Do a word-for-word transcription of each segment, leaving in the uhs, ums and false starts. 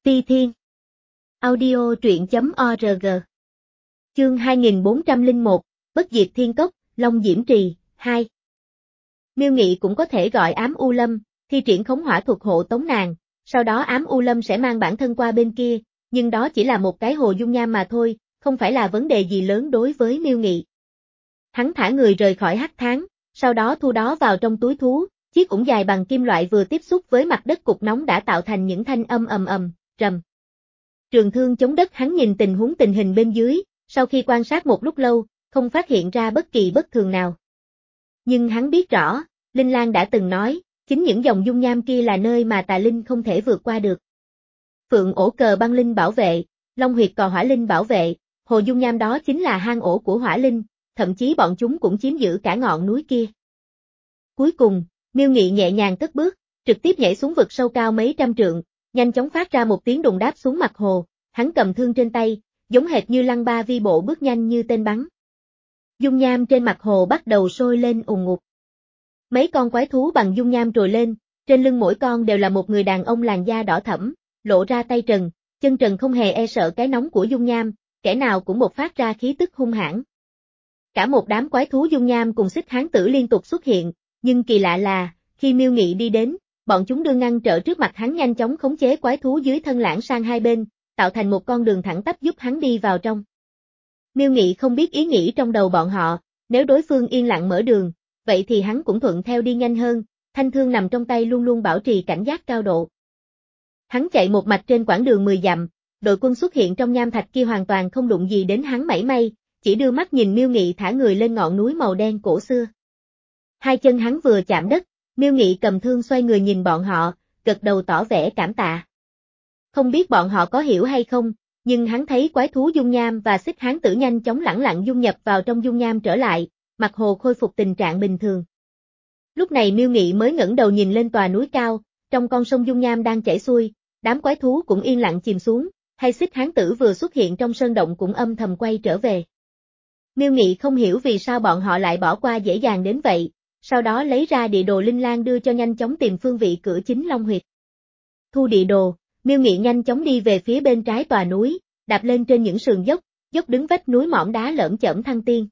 Ti Thiên. Audio truyện chấm org. Chương hai nghìn bốn trăm lẻ một, Bất diệt thiên cốc, Long Diễm Trì, hai. Miêu Nghị cũng có thể gọi ám U Lâm, thi triển khống hỏa thuật hộ tống nàng, sau đó ám U Lâm sẽ mang bản thân qua bên kia, nhưng đó chỉ là một cái hồ dung nham mà thôi, không phải là vấn đề gì lớn đối với Miêu Nghị. Hắn thả người rời khỏi hắc thán, sau đó thu đó vào trong túi thú, chiếc ủng dài bằng kim loại vừa tiếp xúc với mặt đất cục nóng đã tạo thành những thanh âm ầm ầm, rầm. Trường thương chống đất, hắn nhìn tình huống tình hình bên dưới, sau khi quan sát một lúc lâu, không phát hiện ra bất kỳ bất thường nào. Nhưng hắn biết rõ, Linh Lang đã từng nói, chính những dòng dung nham kia là nơi mà tà linh không thể vượt qua được. Phượng ổ cờ băng linh bảo vệ, Long huyệt cò hỏa linh bảo vệ, hồ dung nham đó chính là hang ổ của hỏa linh, thậm chí bọn chúng cũng chiếm giữ cả ngọn núi kia. Cuối cùng, Miêu Nghị nhẹ nhàng cất bước, trực tiếp nhảy xuống vực sâu cao mấy trăm trượng, nhanh chóng phát ra một tiếng đùng đáp xuống mặt hồ, hắn cầm thương trên tay, giống hệt như Lăng Ba Vi bộ bước nhanh như tên bắn. Dung nham trên mặt hồ bắt đầu sôi lên ùn ngụt. Mấy con quái thú bằng dung nham trồi lên, trên lưng mỗi con đều là một người đàn ông làn da đỏ thẫm, lộ ra tay trần, chân trần không hề e sợ cái nóng của dung nham, kẻ nào cũng bộc phát ra khí tức hung hãn. Cả một đám quái thú dung nham cùng xích hán tử liên tục xuất hiện, nhưng kỳ lạ là, khi Miêu Nghị đi đến, bọn chúng đưa ngăn trở trước mặt hắn, nhanh chóng khống chế quái thú dưới thân lãng sang hai bên, tạo thành một con đường thẳng tắp giúp hắn đi vào trong. Miêu Nghị không biết ý nghĩ trong đầu bọn họ, nếu đối phương yên lặng mở đường, vậy thì hắn cũng thuận theo đi nhanh hơn, thanh thương nằm trong tay luôn luôn bảo trì cảnh giác cao độ. Hắn chạy một mạch trên quãng đường mười dặm, đội quân xuất hiện trong nham thạch kia hoàn toàn không đụng gì đến hắn mảy may, chỉ đưa mắt nhìn Miêu Nghị thả người lên ngọn núi màu đen cổ xưa. Hai chân hắn vừa chạm đất, Miêu Nghị cầm thương xoay người nhìn bọn họ, gật đầu tỏ vẻ cảm tạ. Không biết bọn họ có hiểu hay không, nhưng hắn thấy quái thú dung nham và xích hán tử nhanh chóng lẳng lặng dung nhập vào trong dung nham trở lại, mặt hồ khôi phục tình trạng bình thường. Lúc này Miêu Nghị mới ngẩng đầu nhìn lên tòa núi cao, trong con sông dung nham đang chảy xuôi, đám quái thú cũng yên lặng chìm xuống, hay xích hán tử vừa xuất hiện trong sơn động cũng âm thầm quay trở về. Miêu Nghị không hiểu vì sao bọn họ lại bỏ qua dễ dàng đến vậy, sau đó lấy ra địa đồ Linh Lang đưa cho, nhanh chóng tìm phương vị cửa chính Long huyệt. Thu địa đồ, Miêu Nghị nhanh chóng đi về phía bên trái tòa núi, đạp lên trên những sườn dốc, dốc đứng vách núi mỏm đá lởm chởm thăng tiên.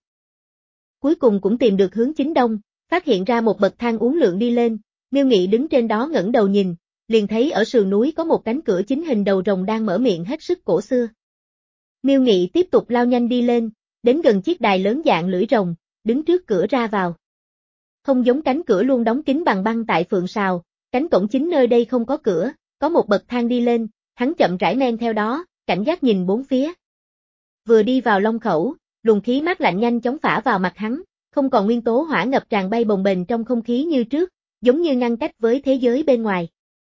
Cuối cùng cũng tìm được hướng chính đông, phát hiện ra một bậc thang uốn lượn đi lên, Miêu Nghị đứng trên đó ngẩng đầu nhìn, liền thấy ở sườn núi có một cánh cửa chính hình đầu rồng đang mở miệng hết sức cổ xưa. Miêu Nghị tiếp tục lao nhanh đi lên, đến gần chiếc đài lớn dạng lưỡi rồng, đứng trước cửa ra vào. Không giống cánh cửa luôn đóng kín bằng băng tại Phượng Sào, cánh cổng chính nơi đây không có cửa, có một bậc thang đi lên, hắn chậm rãi men theo đó, cảnh giác nhìn bốn phía. Vừa đi vào Long khẩu, luồng khí mát lạnh nhanh chóng phả vào mặt hắn, không còn nguyên tố hỏa ngập tràn bay bồng bềnh trong không khí như trước, giống như ngăn cách với thế giới bên ngoài.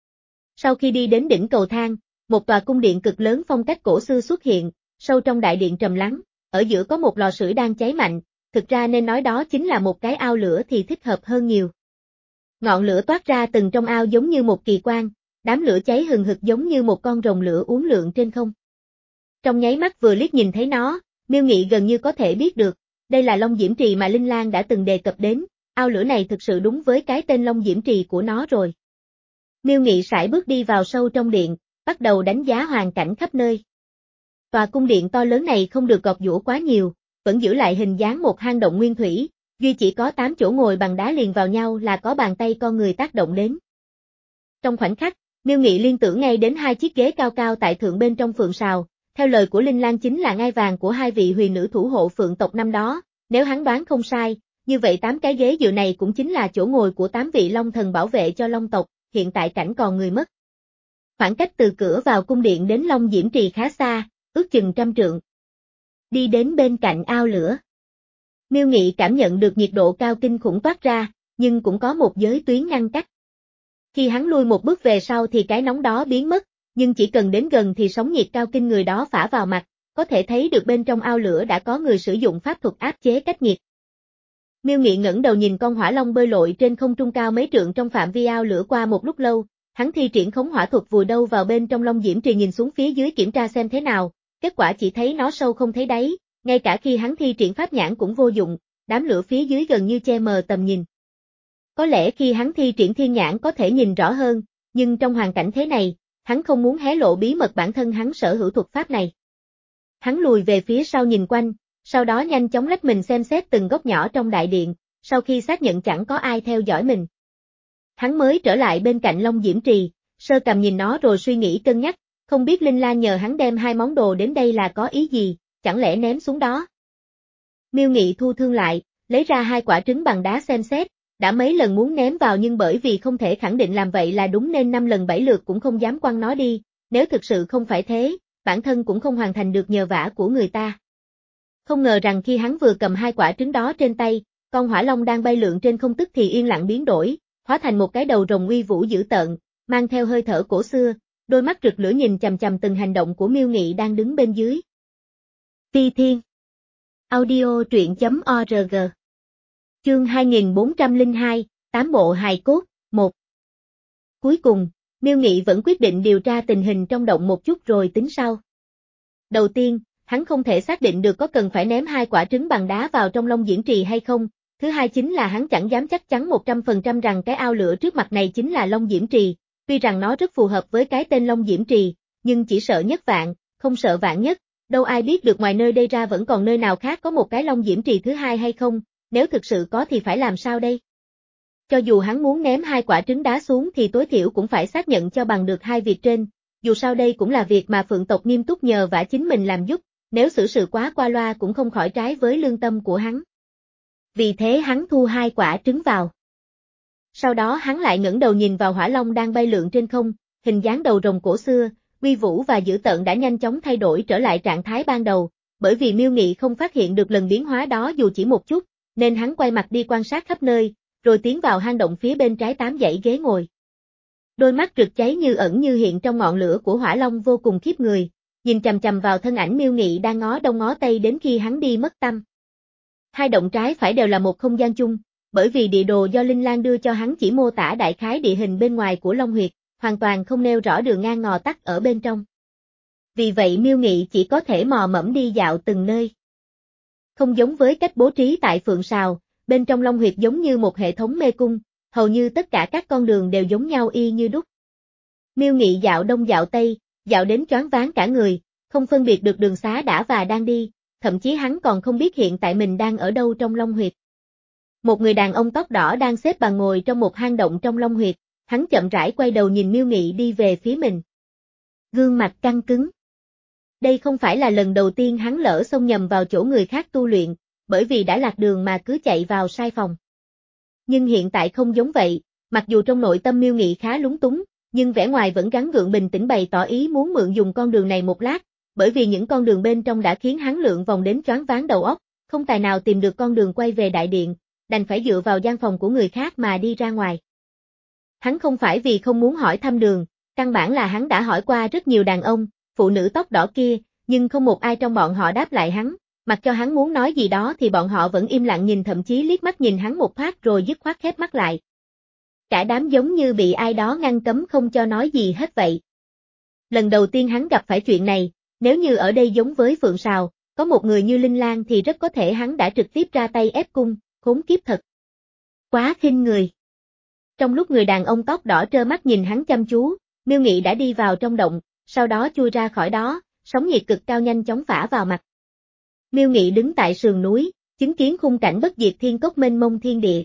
Sau khi đi đến đỉnh cầu thang, một tòa cung điện cực lớn phong cách cổ xưa xuất hiện, sâu trong đại điện trầm lắng, ở giữa có một lò sưởi đang cháy mạnh, thực ra nên nói đó chính là một cái ao lửa thì thích hợp hơn nhiều. Ngọn lửa toát ra từng trong ao giống như một kỳ quan, đám lửa cháy hừng hực giống như một con rồng lửa uốn lượn trên không. Trong nháy mắt vừa liếc nhìn thấy nó, Miêu Nghị gần như có thể biết được, đây là Long Diễm Trì mà Linh Lang đã từng đề cập đến, ao lửa này thực sự đúng với cái tên Long Diễm Trì của nó rồi. Miêu Nghị sải bước đi vào sâu trong điện, bắt đầu đánh giá hoàn cảnh khắp nơi. Tòa cung điện to lớn này không được gọt giũa quá nhiều, vẫn giữ lại hình dáng một hang động nguyên thủy, duy chỉ có tám chỗ ngồi bằng đá liền vào nhau là có bàn tay con người tác động đến. Trong khoảnh khắc, Miêu Nghị liên tưởng ngay đến hai chiếc ghế cao cao tại thượng bên trong Phượng Sào, theo lời của Linh Lang chính là ngai vàng của hai vị huyền nữ thủ hộ Phượng tộc năm đó, nếu hắn đoán không sai, như vậy tám cái ghế dựa này cũng chính là chỗ ngồi của tám vị Long thần bảo vệ cho Long tộc, hiện tại cảnh còn người mất. Khoảng cách từ cửa vào cung điện đến Long Diễm Trì khá xa, ước chừng trăm trượng. Đi đến bên cạnh ao lửa. Miêu Nghị cảm nhận được nhiệt độ cao kinh khủng toát ra, nhưng cũng có một giới tuyến ngăn cách. Khi hắn lui một bước về sau thì cái nóng đó biến mất, nhưng chỉ cần đến gần thì sóng nhiệt cao kinh người đó phả vào mặt, có thể thấy được bên trong ao lửa đã có người sử dụng pháp thuật áp chế cách nhiệt. Miêu Nghị ngẩng đầu nhìn con hỏa long bơi lội trên không trung cao mấy trượng trong phạm vi ao lửa qua một lúc lâu, hắn thi triển khống hỏa thuật vùi đâu vào bên trong Long Diễm Trì nhìn xuống phía dưới kiểm tra xem thế nào, kết quả chỉ thấy nó sâu không thấy đáy, ngay cả khi hắn thi triển pháp nhãn cũng vô dụng, đám lửa phía dưới gần như che mờ tầm nhìn. Có lẽ khi hắn thi triển thiên nhãn có thể nhìn rõ hơn, nhưng trong hoàn cảnh thế này, hắn không muốn hé lộ bí mật bản thân hắn sở hữu thuật pháp này. Hắn lùi về phía sau nhìn quanh, sau đó nhanh chóng lách mình xem xét từng góc nhỏ trong đại điện, sau khi xác nhận chẳng có ai theo dõi mình. Hắn mới trở lại bên cạnh Long Diễm Trì, sơ cầm nhìn nó rồi suy nghĩ cân nhắc, không biết Linh Lan nhờ hắn đem hai món đồ đến đây là có ý gì, chẳng lẽ ném xuống đó. Miêu Nghị thu thương lại, lấy ra hai quả trứng bằng đá xem xét, đã mấy lần muốn ném vào nhưng bởi vì không thể khẳng định làm vậy là đúng nên năm lần bảy lượt cũng không dám quăng nó đi, nếu thực sự không phải thế, bản thân cũng không hoàn thành được nhờ vả của người ta. Không ngờ rằng khi hắn vừa cầm hai quả trứng đó trên tay, con hỏa long đang bay lượn trên không tức thì yên lặng biến đổi, hóa thành một cái đầu rồng uy vũ dữ tợn, mang theo hơi thở cổ xưa, đôi mắt rực lửa nhìn chằm chằm từng hành động của Miêu Nghị đang đứng bên dưới. Phi Thiên Audio truyện chấm org Chương hai nghìn bốn trăm lẻ hai, Tám bộ hài cốt, một. Cuối cùng, Miêu Nghị vẫn quyết định điều tra tình hình trong động một chút rồi tính sau. Đầu tiên, hắn không thể xác định được có cần phải ném hai quả trứng bằng đá vào trong Long Diễm Trì hay không, thứ hai chính là hắn chẳng dám chắc chắn một trăm phần trăm rằng cái ao lửa trước mặt này chính là Long Diễm Trì, tuy rằng nó rất phù hợp với cái tên Long Diễm Trì, nhưng chỉ sợ nhất vạn, không sợ vạn nhất, đâu ai biết được ngoài nơi đây ra vẫn còn nơi nào khác có một cái Long Diễm Trì thứ hai hay không, nếu thực sự có thì phải làm sao đây? Cho dù hắn muốn ném hai quả trứng đá xuống thì tối thiểu cũng phải xác nhận cho bằng được hai việc trên, dù sao đây cũng là việc mà Phượng tộc nghiêm túc nhờ vả chính mình làm giúp, nếu xử sự quá qua loa cũng không khỏi trái với lương tâm của hắn. Vì thế hắn thu hai quả trứng vào. Sau đó hắn lại ngẩng đầu nhìn vào hỏa long đang bay lượn trên không, hình dáng đầu rồng cổ xưa, uy vũ và dữ tợn đã nhanh chóng thay đổi trở lại trạng thái ban đầu, bởi vì Miêu Nghị không phát hiện được lần biến hóa đó dù chỉ một chút, nên hắn quay mặt đi quan sát khắp nơi, rồi tiến vào hang động phía bên trái tám dãy ghế ngồi. Đôi mắt rực cháy như ẩn như hiện trong ngọn lửa của hỏa long vô cùng khiếp người, nhìn chằm chằm vào thân ảnh Miêu Nghị đang ngó đông ngó tây đến khi hắn đi mất tăm. Hai động trái phải đều là một không gian chung, bởi vì địa đồ do Linh Lan đưa cho hắn chỉ mô tả đại khái địa hình bên ngoài của Long Huyệt, hoàn toàn không nêu rõ đường ngang ngò tắt ở bên trong. Vì vậy Miêu Nghị chỉ có thể mò mẫm đi dạo từng nơi. Không giống với cách bố trí tại Phượng Sào, bên trong Long Huyệt giống như một hệ thống mê cung, hầu như tất cả các con đường đều giống nhau y như đúc. Miêu Nghị dạo đông dạo tây, dạo đến choáng váng cả người, không phân biệt được đường xá đã và đang đi, thậm chí hắn còn không biết hiện tại mình đang ở đâu trong Long Huyệt. Một người đàn ông tóc đỏ đang xếp bằng ngồi trong một hang động trong Long Huyệt, hắn chậm rãi quay đầu nhìn Miêu Nghị đi về phía mình. Gương mặt căng cứng. Đây không phải là lần đầu tiên hắn lỡ xông nhầm vào chỗ người khác tu luyện, bởi vì đã lạc đường mà cứ chạy vào sai phòng. Nhưng hiện tại không giống vậy, mặc dù trong nội tâm Miêu Nghị khá lúng túng, nhưng vẻ ngoài vẫn gắng gượng bình tĩnh bày tỏ ý muốn mượn dùng con đường này một lát, bởi vì những con đường bên trong đã khiến hắn lượn vòng đến choáng váng đầu óc, không tài nào tìm được con đường quay về đại điện, đành phải dựa vào gian phòng của người khác mà đi ra ngoài. Hắn không phải vì không muốn hỏi thăm đường, căn bản là hắn đã hỏi qua rất nhiều đàn ông, phụ nữ tóc đỏ kia, nhưng không một ai trong bọn họ đáp lại hắn, mặc cho hắn muốn nói gì đó thì bọn họ vẫn im lặng nhìn thậm chí liếc mắt nhìn hắn một phát rồi dứt khoát khép mắt lại. Cả đám giống như bị ai đó ngăn cấm không cho nói gì hết vậy. Lần đầu tiên hắn gặp phải chuyện này, nếu như ở đây giống với Phượng Sào, có một người như Linh Lan thì rất có thể hắn đã trực tiếp ra tay ép cung, khốn kiếp thật. Quá khinh người. Trong lúc người đàn ông tóc đỏ trơ mắt nhìn hắn chăm chú, Miêu Nghị đã đi vào trong động, sau đó chui ra khỏi đó, sóng nhiệt cực cao nhanh chóng phả vào mặt. Miêu Nghị đứng tại sườn núi, chứng kiến khung cảnh bất diệt thiên cốc mênh mông thiên địa.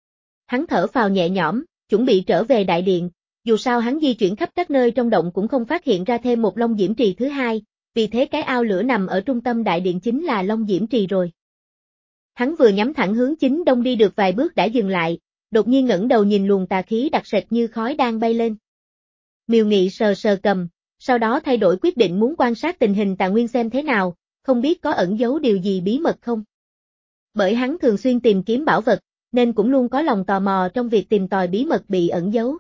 Hắn thở phào nhẹ nhõm, chuẩn bị trở về đại điện, dù sao hắn di chuyển khắp các nơi trong động cũng không phát hiện ra thêm một Long Diễm Trì thứ hai, vì thế cái ao lửa nằm ở trung tâm đại điện chính là Long Diễm Trì rồi. Hắn vừa nhắm thẳng hướng chính đông đi được vài bước đã dừng lại, đột nhiên ngẩng đầu nhìn luồng tà khí đặc sệt như khói đang bay lên. Miêu Nghị sờ sờ cầm, sau đó thay đổi quyết định muốn quan sát tình hình tà nguyên xem thế nào, không biết có ẩn giấu điều gì bí mật không. Bởi hắn thường xuyên tìm kiếm bảo vật, nên cũng luôn có lòng tò mò trong việc tìm tòi bí mật bị ẩn giấu.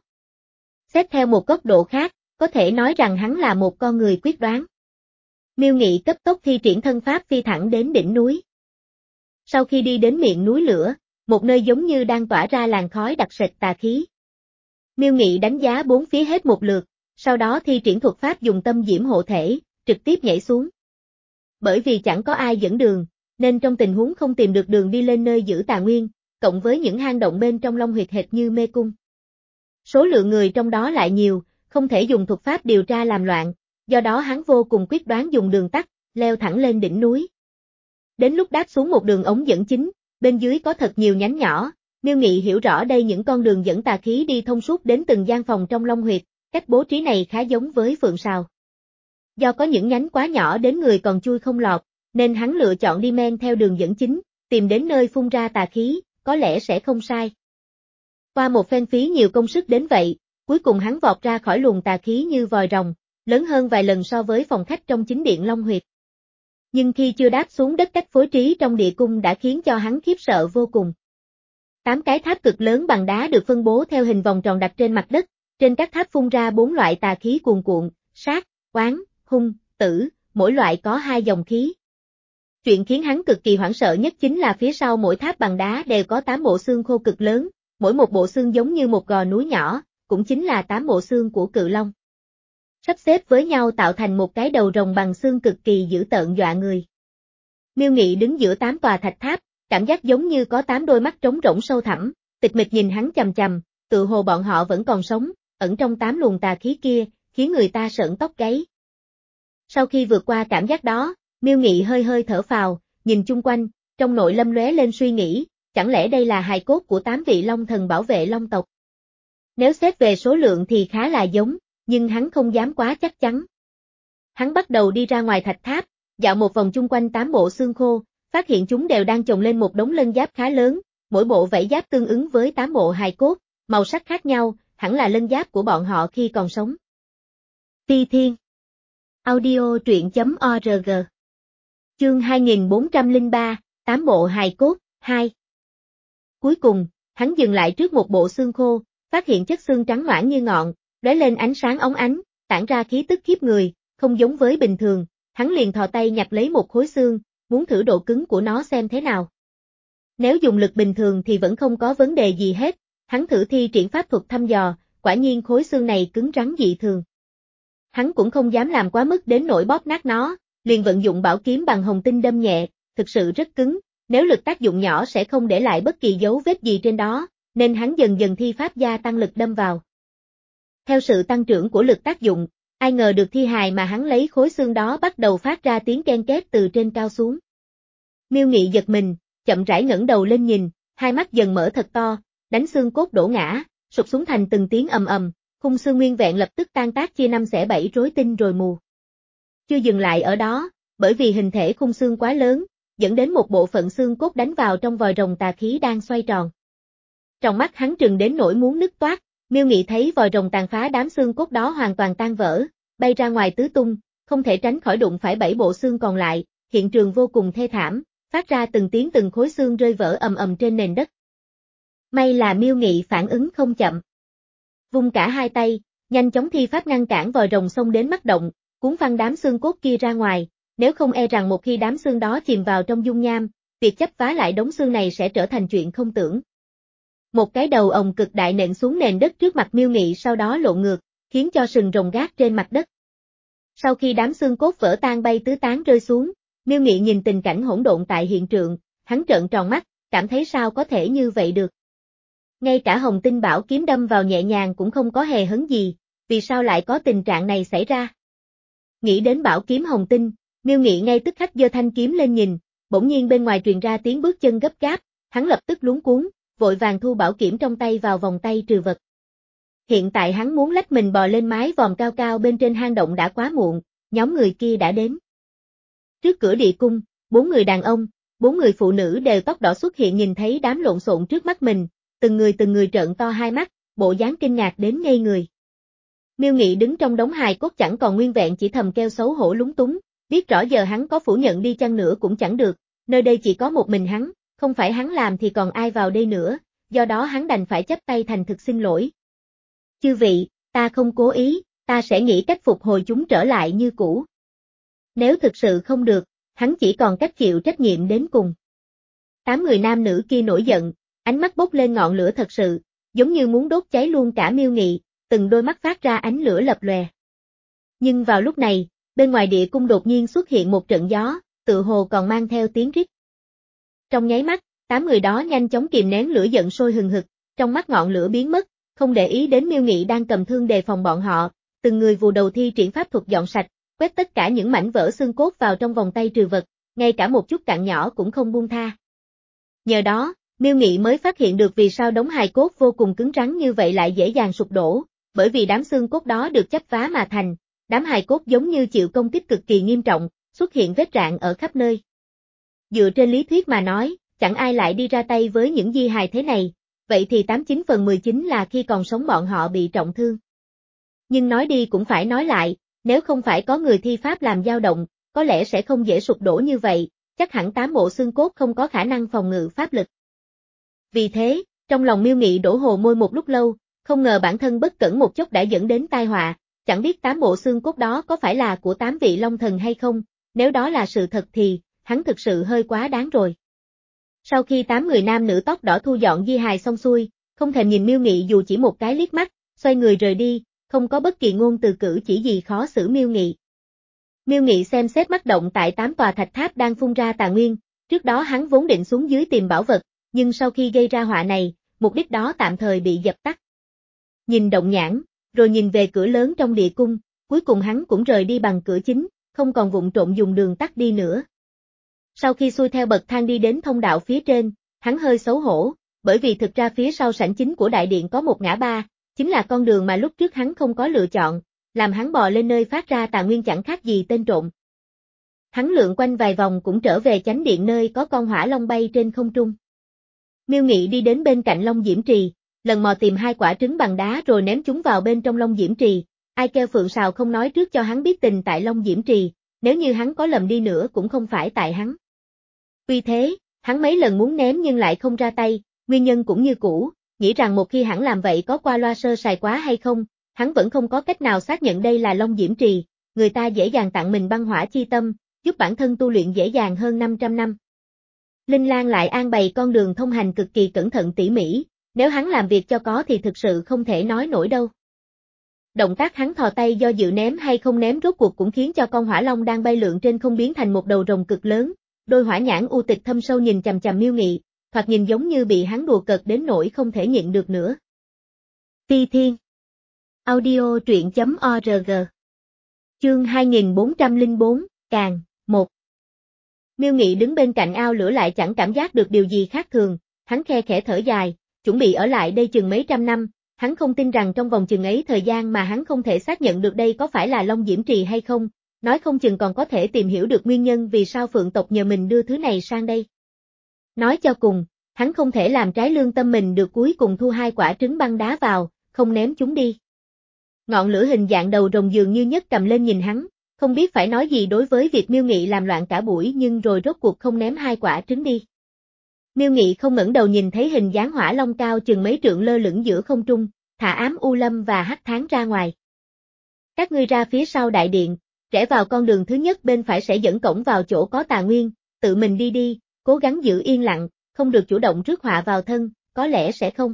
Xét theo một góc độ khác, có thể nói rằng hắn là một con người quyết đoán. Miêu Nghị cấp tốc thi triển thân pháp phi thẳng đến đỉnh núi. Sau khi đi đến miệng núi lửa, một nơi giống như đang tỏa ra làn khói đặc sệt tà khí. Miêu Nghị đánh giá bốn phía hết một lượt, sau đó thi triển thuật pháp dùng tâm diễm hộ thể, trực tiếp nhảy xuống. Bởi vì chẳng có ai dẫn đường, nên trong tình huống không tìm được đường đi lên nơi giữ tà nguyên, cộng với những hang động bên trong Long Huyệt hệt như mê cung. Số lượng người trong đó lại nhiều, không thể dùng thuật pháp điều tra làm loạn, do đó hắn vô cùng quyết đoán dùng đường tắt, leo thẳng lên đỉnh núi. Đến lúc đáp xuống một đường ống dẫn chính, bên dưới có thật nhiều nhánh nhỏ, Miêu Nghị hiểu rõ đây những con đường dẫn tà khí đi thông suốt đến từng gian phòng trong Long Huyệt, cách bố trí này khá giống với Phượng Sào. Do có những nhánh quá nhỏ đến người còn chui không lọt, nên hắn lựa chọn đi men theo đường dẫn chính, tìm đến nơi phun ra tà khí, có lẽ sẽ không sai. Qua một phen phí nhiều công sức đến vậy, cuối cùng hắn vọt ra khỏi luồng tà khí như vòi rồng, lớn hơn vài lần so với phòng khách trong chính điện Long Huyệt. Nhưng khi chưa đáp xuống đất, cách phối trí trong địa cung đã khiến cho hắn khiếp sợ vô cùng. Tám cái tháp cực lớn bằng đá được phân bố theo hình vòng tròn đặt trên mặt đất, trên các tháp phun ra bốn loại tà khí cuồn cuộn, sát, oán, hung, tử, mỗi loại có hai dòng khí. Chuyện khiến hắn cực kỳ hoảng sợ nhất chính là phía sau mỗi tháp bằng đá đều có tám bộ xương khô cực lớn, mỗi một bộ xương giống như một gò núi nhỏ, cũng chính là tám bộ xương của cự long. Sắp xếp với nhau tạo thành một cái đầu rồng bằng xương cực kỳ dữ tợn dọa người. Miêu Nghị đứng giữa tám tòa thạch tháp, cảm giác giống như có tám đôi mắt trống rỗng sâu thẳm, tịch mịch nhìn hắn chằm chằm, tự hồ bọn họ vẫn còn sống, ẩn trong tám luồng tà khí kia, khiến người ta sởn tóc gáy. Sau khi vượt qua cảm giác đó, Miêu Nghị hơi hơi thở phào, nhìn chung quanh, trong nội lâm lóe lên suy nghĩ, chẳng lẽ đây là hài cốt của tám vị long thần bảo vệ long tộc? Nếu xét về số lượng thì khá là giống, nhưng hắn không dám quá chắc chắn. Hắn bắt đầu đi ra ngoài thạch tháp, dạo một vòng chung quanh tám bộ xương khô, phát hiện chúng đều đang chồng lên một đống lân giáp khá lớn, mỗi bộ vảy giáp tương ứng với tám bộ hài cốt, màu sắc khác nhau, hẳn là lân giáp của bọn họ khi còn sống. Phi Thiên Audio truyện chấm org Chương hai nghìn bốn trăm lẻ ba, tám bộ hài cốt, hai. Cuối cùng, hắn dừng lại trước một bộ xương khô, phát hiện chất xương trắng noãn như ngọn, lóe lên ánh sáng óng ánh, tản ra khí tức khiếp người, không giống với bình thường, hắn liền thò tay nhặt lấy một khối xương, muốn thử độ cứng của nó xem thế nào. Nếu dùng lực bình thường thì vẫn không có vấn đề gì hết, hắn thử thi triển pháp thuật thăm dò, quả nhiên khối xương này cứng rắn dị thường. Hắn cũng không dám làm quá mức đến nỗi bóp nát nó, liền vận dụng bảo kiếm bằng hồng tinh đâm nhẹ, thực sự rất cứng, nếu lực tác dụng nhỏ sẽ không để lại bất kỳ dấu vết gì trên đó, nên hắn dần dần thi pháp gia tăng lực đâm vào. Theo sự tăng trưởng của lực tác dụng, ai ngờ được thi hài mà hắn lấy khối xương đó bắt đầu phát ra tiếng ken két từ trên cao xuống. Miêu Nghị giật mình, chậm rãi ngẩng đầu lên nhìn, hai mắt dần mở thật to, đánh xương cốt đổ ngã, sụp xuống thành từng tiếng ầm ầm, khung xương nguyên vẹn lập tức tan tác chia năm xẻ bảy rối tinh rồi mù. Chưa dừng lại ở đó, bởi vì hình thể khung xương quá lớn, dẫn đến một bộ phận xương cốt đánh vào trong vòi rồng tà khí đang xoay tròn. Trong mắt hắn trừng đến nỗi muốn nứt toát, Miêu Nghị thấy vòi rồng tàn phá đám xương cốt đó hoàn toàn tan vỡ, bay ra ngoài tứ tung, không thể tránh khỏi đụng phải bảy bộ xương còn lại, hiện trường vô cùng thê thảm, phát ra từng tiếng từng khối xương rơi vỡ ầm ầm trên nền đất. May là Miêu Nghị phản ứng không chậm. Vung cả hai tay, nhanh chóng thi pháp ngăn cản vòi rồng xông đến mắt động, cuốn phăng đám xương cốt kia ra ngoài, nếu không e rằng một khi đám xương đó chìm vào trong dung nham, việc chấp vá lại đống xương này sẽ trở thành chuyện không tưởng. Một cái đầu ồng cực đại nện xuống nền đất trước mặt Miêu Nghị, sau đó lộn ngược, khiến cho sừng rồng gác trên mặt đất. Sau khi đám xương cốt vỡ tan bay tứ tán rơi xuống, Miêu Nghị nhìn tình cảnh hỗn độn tại hiện trường, hắn trợn tròn mắt, cảm thấy sao có thể như vậy được. Ngay cả hồng tinh bảo kiếm đâm vào nhẹ nhàng cũng không có hề hấn gì, vì sao lại có tình trạng này xảy ra? Nghĩ đến bảo kiếm hồng tinh, Miêu Nghị ngay tức khắc giơ thanh kiếm lên nhìn, bỗng nhiên bên ngoài truyền ra tiếng bước chân gấp gáp, hắn lập tức luống cuống, vội vàng thu bảo kiếm trong tay vào vòng tay trừ vật. Hiện tại hắn muốn lách mình bò lên mái vòm cao cao bên trên hang động đã quá muộn, nhóm người kia đã đến. Trước cửa địa cung, bốn người đàn ông, bốn người phụ nữ đều tóc đỏ xuất hiện, nhìn thấy đám lộn xộn trước mắt mình, từng người từng người trợn to hai mắt, bộ dáng kinh ngạc đến ngây người. Miêu Nghị đứng trong đống hài cốt chẳng còn nguyên vẹn, chỉ thầm kêu xấu hổ lúng túng, biết rõ giờ hắn có phủ nhận đi chăng nữa cũng chẳng được, nơi đây chỉ có một mình hắn, không phải hắn làm thì còn ai vào đây nữa, do đó hắn đành phải chắp tay thành thực xin lỗi. Chư vị, ta không cố ý, ta sẽ nghĩ cách phục hồi chúng trở lại như cũ. Nếu thực sự không được, hắn chỉ còn cách chịu trách nhiệm đến cùng. Tám người nam nữ kia nổi giận, ánh mắt bốc lên ngọn lửa thật sự, giống như muốn đốt cháy luôn cả Miêu Nghị, từng đôi mắt phát ra ánh lửa lập lòe. Nhưng vào lúc này, bên ngoài địa cung đột nhiên xuất hiện một trận gió, tự hồ còn mang theo tiếng rít. Trong nháy mắt, tám người đó nhanh chóng kìm nén lửa giận sôi hừng hực, trong mắt ngọn lửa biến mất, không để ý đến Miêu Nghị đang cầm thương đề phòng bọn họ, từng người vù đầu thi triển pháp thuật dọn sạch, quét tất cả những mảnh vỡ xương cốt vào trong vòng tay trừ vật, ngay cả một chút cặn nhỏ cũng không buông tha. Nhờ đó, Miêu Nghị mới phát hiện được vì sao đống hài cốt vô cùng cứng rắn như vậy lại dễ dàng sụp đổ, bởi vì đám xương cốt đó được chấp vá mà thành, đám hài cốt giống như chịu công kích cực kỳ nghiêm trọng, xuất hiện vết rạn ở khắp nơi. Dựa trên lý thuyết mà nói, chẳng ai lại đi ra tay với những di hài thế này, vậy thì tám chín phần mười chín là khi còn sống bọn họ bị trọng thương. Nhưng nói đi cũng phải nói lại, nếu không phải có người thi pháp làm dao động, có lẽ sẽ không dễ sụp đổ như vậy, chắc hẳn tám bộ xương cốt không có khả năng phòng ngự pháp lực. Vì thế, trong lòng Miêu Nghị đổ hồ môi một lúc lâu, không ngờ bản thân bất cẩn một chốc đã dẫn đến tai họa, chẳng biết tám bộ xương cốt đó có phải là của tám vị Long Thần hay không, nếu đó là sự thật thì, hắn thực sự hơi quá đáng rồi. Sau khi tám người nam nữ tóc đỏ thu dọn di hài xong xuôi, không thèm nhìn Miêu Nghị dù chỉ một cái liếc mắt, xoay người rời đi, không có bất kỳ ngôn từ cử chỉ gì khó xử Miêu Nghị. Miêu Nghị xem xét mắt động tại tám tòa thạch tháp đang phun ra tà nguyên, trước đó hắn vốn định xuống dưới tìm bảo vật, nhưng sau khi gây ra họa này, mục đích đó tạm thời bị dập tắt. Nhìn động nhãn, rồi nhìn về cửa lớn trong địa cung, cuối cùng hắn cũng rời đi bằng cửa chính, không còn vụng trộn dùng đường tắt đi nữa. Sau khi xuôi theo bậc thang đi đến thông đạo phía trên, hắn hơi xấu hổ, bởi vì thực ra phía sau sảnh chính của đại điện có một ngã ba, chính là con đường mà lúc trước hắn không có lựa chọn, làm hắn bò lên nơi phát ra tà nguyên chẳng khác gì tên trộm. Hắn lượn quanh vài vòng cũng trở về chánh điện nơi có con hỏa long bay trên không trung. Miêu Nghị đi đến bên cạnh Long Diễm Trì, lần mò tìm hai quả trứng bằng đá rồi ném chúng vào bên trong Long Diễm Trì, ai kêu Phượng Sào không nói trước cho hắn biết tình tại Long Diễm Trì, nếu như hắn có lầm đi nữa cũng không phải tại hắn. Vì thế, hắn mấy lần muốn ném nhưng lại không ra tay, nguyên nhân cũng như cũ, nghĩ rằng một khi hắn làm vậy có qua loa sơ sài quá hay không, hắn vẫn không có cách nào xác nhận đây là Long Diễm Trì, người ta dễ dàng tặng mình băng hỏa chi tâm, giúp bản thân tu luyện dễ dàng hơn năm trăm năm. Linh Lan lại an bày con đường thông hành cực kỳ cẩn thận tỉ mỉ, nếu hắn làm việc cho có thì thực sự không thể nói nổi đâu. Động tác hắn thò tay do dự ném hay không ném rốt cuộc cũng khiến cho con hỏa long đang bay lượn trên không biến thành một đầu rồng cực lớn, đôi hỏa nhãn u tịch thâm sâu nhìn chằm chằm Miêu Nghị, thoạt nhìn giống như bị hắn đùa cợt đến nỗi không thể nhịn được nữa. Phi Thiên Audio truyện chấm org Chương hai nghìn bốn trăm lẻ bốn, Càng, một Miêu Nghị đứng bên cạnh ao lửa lại chẳng cảm giác được điều gì khác thường, hắn khe khẽ thở dài, chuẩn bị ở lại đây chừng mấy trăm năm, hắn không tin rằng trong vòng chừng ấy thời gian mà hắn không thể xác nhận được đây có phải là Long Diễm Trì hay không, nói không chừng còn có thể tìm hiểu được nguyên nhân vì sao Phượng tộc nhờ mình đưa thứ này sang đây. Nói cho cùng, hắn không thể làm trái lương tâm mình được cuối cùng thu hai quả trứng băng đá vào, không ném chúng đi. Ngọn lửa hình dạng đầu rồng dường như nhất cầm lên nhìn hắn, không biết phải nói gì đối với việc Miêu Nghị làm loạn cả buổi nhưng rồi rốt cuộc không ném hai quả trứng đi. Miêu Nghị không ngẩng đầu nhìn thấy hình dáng hỏa long cao chừng mấy trượng lơ lửng giữa không trung, thả ám u lâm và hắc tháng ra ngoài. Các ngươi ra phía sau đại điện, rẽ vào con đường thứ nhất bên phải sẽ dẫn cổng vào chỗ có tà nguyên, tự mình đi đi, cố gắng giữ yên lặng, không được chủ động rước họa vào thân, có lẽ sẽ không.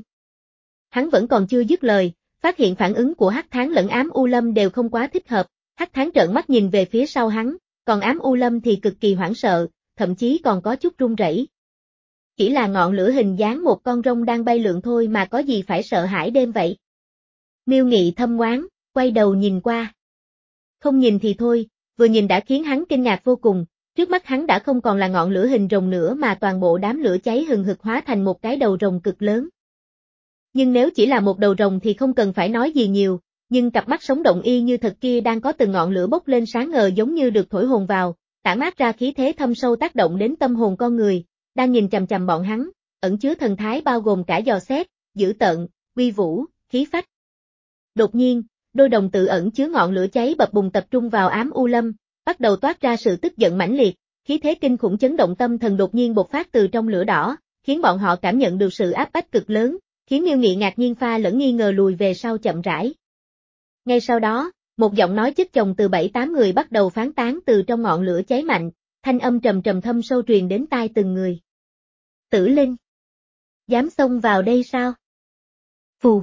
Hắn vẫn còn chưa dứt lời, phát hiện phản ứng của hắc tháng lẫn ám u lâm đều không quá thích hợp, hắc tháng trợn mắt nhìn về phía sau hắn, còn ám u lâm thì cực kỳ hoảng sợ, thậm chí còn có chút run rẩy. Chỉ là ngọn lửa hình dáng một con rông đang bay lượn thôi mà có gì phải sợ hãi đêm vậy. Miêu Nghị thâm ngoán, quay đầu nhìn qua. Không nhìn thì thôi, vừa nhìn đã khiến hắn kinh ngạc vô cùng, trước mắt hắn đã không còn là ngọn lửa hình rồng nữa mà toàn bộ đám lửa cháy hừng hực hóa thành một cái đầu rồng cực lớn. Nhưng nếu chỉ là một đầu rồng thì không cần phải nói gì nhiều, nhưng cặp mắt sống động y như thật kia đang có từng ngọn lửa bốc lên sáng ngời giống như được thổi hồn vào, tản mát ra khí thế thâm sâu tác động đến tâm hồn con người, đang nhìn chằm chằm bọn hắn, ẩn chứa thần thái bao gồm cả dò xét, dữ tợn, uy vũ, khí phách. Đột nhiên, đôi đồng tự ẩn chứa ngọn lửa cháy bập bùng tập trung vào ám u lâm, bắt đầu toát ra sự tức giận mãnh liệt, khí thế kinh khủng chấn động tâm thần đột nhiên bộc phát từ trong lửa đỏ, khiến bọn họ cảm nhận được sự áp bách cực lớn, khiến Miêu Nghị ngạc nhiên pha lẫn nghi ngờ lùi về sau chậm rãi. Ngay sau đó, một giọng nói chất chồng từ bảy tám người bắt đầu phán tán từ trong ngọn lửa cháy mạnh, thanh âm trầm trầm thâm sâu truyền đến tai từng người. Tử Linh! Dám xông vào đây sao? Phù!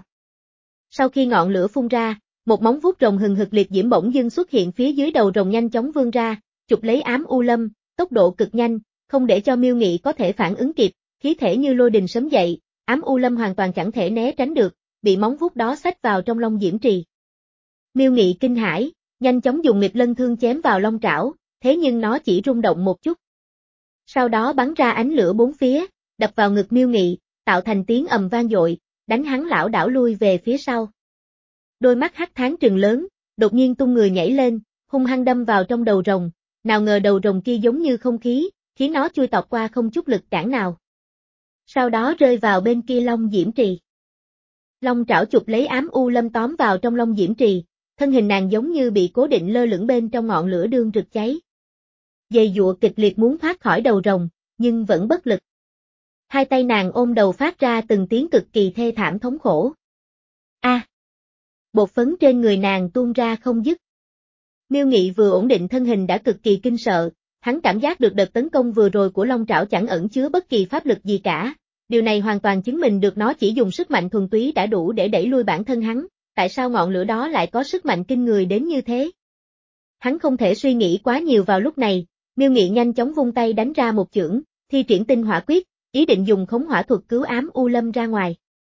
Sau khi ngọn lửa phun ra, một móng vuốt rồng hừng hực liệt diễm bỗng dưng xuất hiện phía dưới đầu rồng nhanh chóng vươn ra, chụp lấy ám u lâm, tốc độ cực nhanh, không để cho Miêu Nghị có thể phản ứng kịp, khí thể như lôi đình sấm dậy, ám u lâm hoàn toàn chẳng thể né tránh được, bị móng vuốt đó xách vào trong Long Diễm Trì. Miêu Nghị kinh hãi, nhanh chóng dùng Nghịch Lân thương chém vào long trảo, thế nhưng nó chỉ rung động một chút. Sau đó bắn ra ánh lửa bốn phía, đập vào ngực Miêu Nghị, tạo thành tiếng ầm vang dội, đánh hắn lảo đảo lui về phía sau. Đôi mắt hắc tháng trừng lớn, đột nhiên tung người nhảy lên, hung hăng đâm vào trong đầu rồng, nào ngờ đầu rồng kia giống như không khí, khiến nó chui tọt qua không chút lực cản nào. Sau đó rơi vào bên kia Long Diễm Trì. Long trảo chụp lấy Ám U Lâm tóm vào trong Long Diễm Trì, thân hình nàng giống như bị cố định lơ lửng bên trong ngọn lửa đương rực cháy. Giày giụa kịch liệt muốn thoát khỏi đầu rồng, nhưng vẫn bất lực. Hai tay nàng ôm đầu phát ra từng tiếng cực kỳ thê thảm thống khổ. A! À, bột phấn trên người nàng tuôn ra không dứt. Miêu Nghị vừa ổn định thân hình đã cực kỳ kinh sợ, hắn cảm giác được đợt tấn công vừa rồi của long trảo chẳng ẩn chứa bất kỳ pháp lực gì cả. Điều này hoàn toàn chứng minh được nó chỉ dùng sức mạnh thuần túy đã đủ để đẩy lui bản thân hắn, tại sao ngọn lửa đó lại có sức mạnh kinh người đến như thế? Hắn không thể suy nghĩ quá nhiều vào lúc này, Miêu Nghị nhanh chóng vung tay đánh ra một chưởng, thi triển tinh hỏa quyết, ý định dùng khống hỏa thuật cứu Ám U Lâm ra ngoài.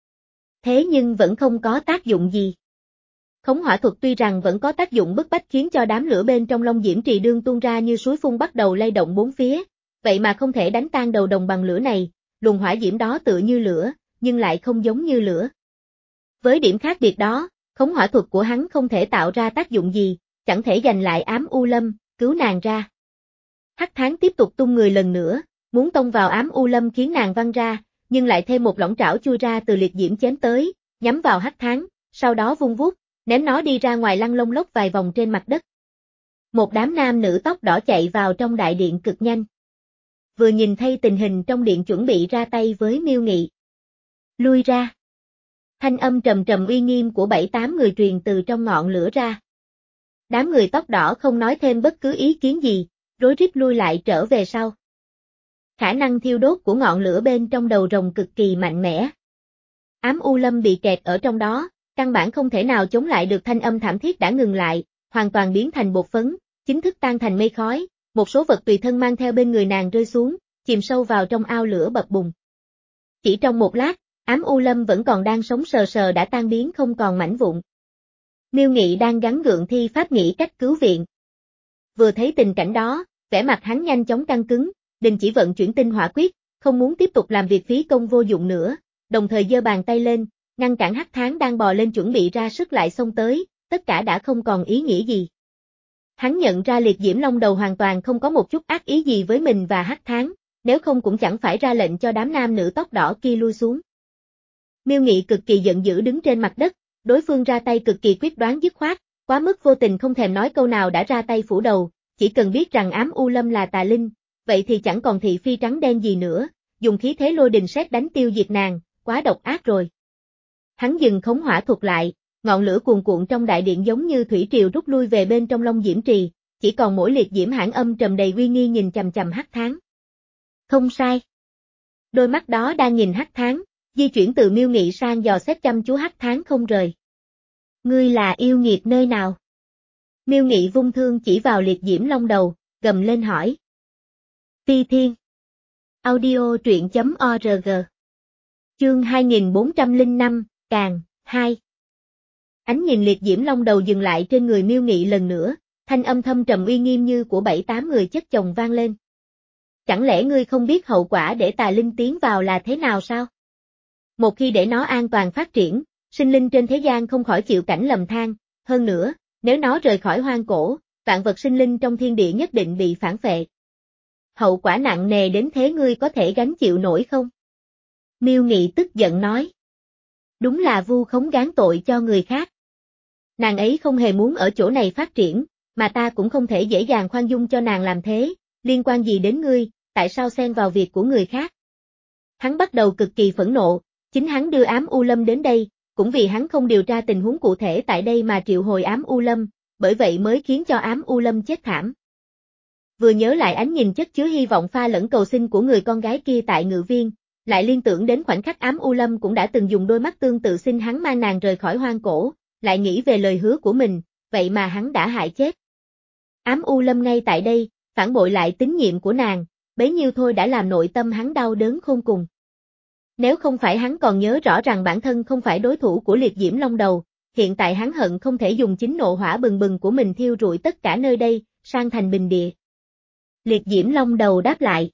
Thế nhưng vẫn không có tác dụng gì. Khống hỏa thuật tuy rằng vẫn có tác dụng bức bách khiến cho đám lửa bên trong Long Diễm Trì đương tuôn ra như suối phun bắt đầu lay động bốn phía, vậy mà không thể đánh tan đầu đồng bằng lửa này, luồng hỏa diễm đó tựa như lửa, nhưng lại không giống như lửa. Với điểm khác biệt đó, khống hỏa thuật của hắn không thể tạo ra tác dụng gì, chẳng thể giành lại Ám U Lâm, cứu nàng ra. Hắc Tháng tiếp tục tung người lần nữa, muốn tông vào Ám U Lâm khiến nàng văng ra, nhưng lại thêm một lỏng trảo chui ra từ liệt diễm chém tới, nhắm vào Hắc Tháng, sau đó vung vút, ném nó đi ra ngoài lăn lông lốc vài vòng trên mặt đất. Một đám nam nữ tóc đỏ chạy vào trong đại điện cực nhanh. Vừa nhìn thấy tình hình trong điện chuẩn bị ra tay với Miêu Nghị. Lui ra. Thanh âm trầm trầm uy nghiêm của bảy tám người truyền từ trong ngọn lửa ra. Đám người tóc đỏ không nói thêm bất cứ ý kiến gì, rối rít lui lại trở về sau. Khả năng thiêu đốt của ngọn lửa bên trong đầu rồng cực kỳ mạnh mẽ. Ám U Lâm bị kẹt ở trong đó, căn bản không thể nào chống lại được thanh âm thảm thiết đã ngừng lại, hoàn toàn biến thành bột phấn, chính thức tan thành mây khói, một số vật tùy thân mang theo bên người nàng rơi xuống, chìm sâu vào trong ao lửa bập bùng. Chỉ trong một lát, Ám U Lâm vẫn còn đang sống sờ sờ đã tan biến không còn mảnh vụn. Miêu Nghị đang gắng gượng thi pháp nghĩ cách cứu viện. Vừa thấy tình cảnh đó, vẻ mặt hắn nhanh chóng căng cứng, đình chỉ vận chuyển tinh hỏa quyết, không muốn tiếp tục làm việc phí công vô dụng nữa, đồng thời giơ bàn tay lên, ngăn cản Hắc Tháng đang bò lên chuẩn bị ra sức lại xông tới, tất cả đã không còn ý nghĩa gì. Hắn nhận ra liệt diễm long đầu hoàn toàn không có một chút ác ý gì với mình và Hắc Tháng, nếu không cũng chẳng phải ra lệnh cho đám nam nữ tóc đỏ kia lui xuống. Miêu Nghị cực kỳ giận dữ đứng trên mặt đất, đối phương ra tay cực kỳ quyết đoán dứt khoát, quá mức vô tình không thèm nói câu nào đã ra tay phủ đầu, chỉ cần biết rằng Ám U Lâm là tà linh, vậy thì chẳng còn thị phi trắng đen gì nữa, dùng khí thế lôi đình sét đánh tiêu diệt nàng, quá độc ác rồi. Hắn dừng khống hỏa thuật lại, ngọn lửa cuồn cuộn trong đại điện giống như thủy triều rút lui về bên trong Long Diễm Trì, chỉ còn mỗi liệt diễm hãn âm trầm đầy uy nghi nhìn chằm chằm Hắc Tháng. Không sai. Đôi mắt đó đang nhìn Hắc Tháng, di chuyển từ Miêu Nghị sang dò xét chăm chú Hắc Tháng không rời. Ngươi là yêu nghiệt nơi nào? Miêu Nghị vung thương chỉ vào liệt diễm long đầu, gầm lên hỏi. Phi Thiên. Audio truyện chấm org. Chương hai nghìn bốn trăm lẻ năm, Càng, hai. Ánh nhìn liệt diễm long đầu dừng lại trên người Miêu Nghị lần nữa, thanh âm thâm trầm uy nghiêm như của bảy tám người chất chồng vang lên. Chẳng lẽ ngươi không biết hậu quả để tà linh tiến vào là thế nào sao? Một khi để nó an toàn phát triển, sinh linh trên thế gian không khỏi chịu cảnh lầm than, hơn nữa, nếu nó rời khỏi hoang cổ, vạn vật sinh linh trong thiên địa nhất định bị phản phệ. Hậu quả nặng nề đến thế ngươi có thể gánh chịu nổi không? Miêu Nghị tức giận nói. Đúng là vu khống gán tội cho người khác. Nàng ấy không hề muốn ở chỗ này phát triển, mà ta cũng không thể dễ dàng khoan dung cho nàng làm thế, liên quan gì đến ngươi, tại sao xen vào việc của người khác? Hắn bắt đầu cực kỳ phẫn nộ, chính hắn đưa Ám U Lâm đến đây, cũng vì hắn không điều tra tình huống cụ thể tại đây mà triệu hồi Ám U Lâm, bởi vậy mới khiến cho Ám U Lâm chết thảm. Vừa nhớ lại ánh nhìn chất chứa hy vọng pha lẫn cầu xin của người con gái kia tại Ngự Viên, lại liên tưởng đến khoảnh khắc Ám U Lâm cũng đã từng dùng đôi mắt tương tự xin hắn mang nàng rời khỏi hoang cổ, lại nghĩ về lời hứa của mình, vậy mà hắn đã hại chết. Ám U Lâm ngay tại đây, phản bội lại tín nhiệm của nàng, bấy nhiêu thôi đã làm nội tâm hắn đau đớn khôn cùng. Nếu không phải hắn còn nhớ rõ rằng bản thân không phải đối thủ của liệt diễm long đầu, hiện tại hắn hận không thể dùng chính nộ hỏa bừng bừng của mình thiêu rụi tất cả nơi đây, sang thành bình địa. Liệt Diễm Long Đầu đáp lại.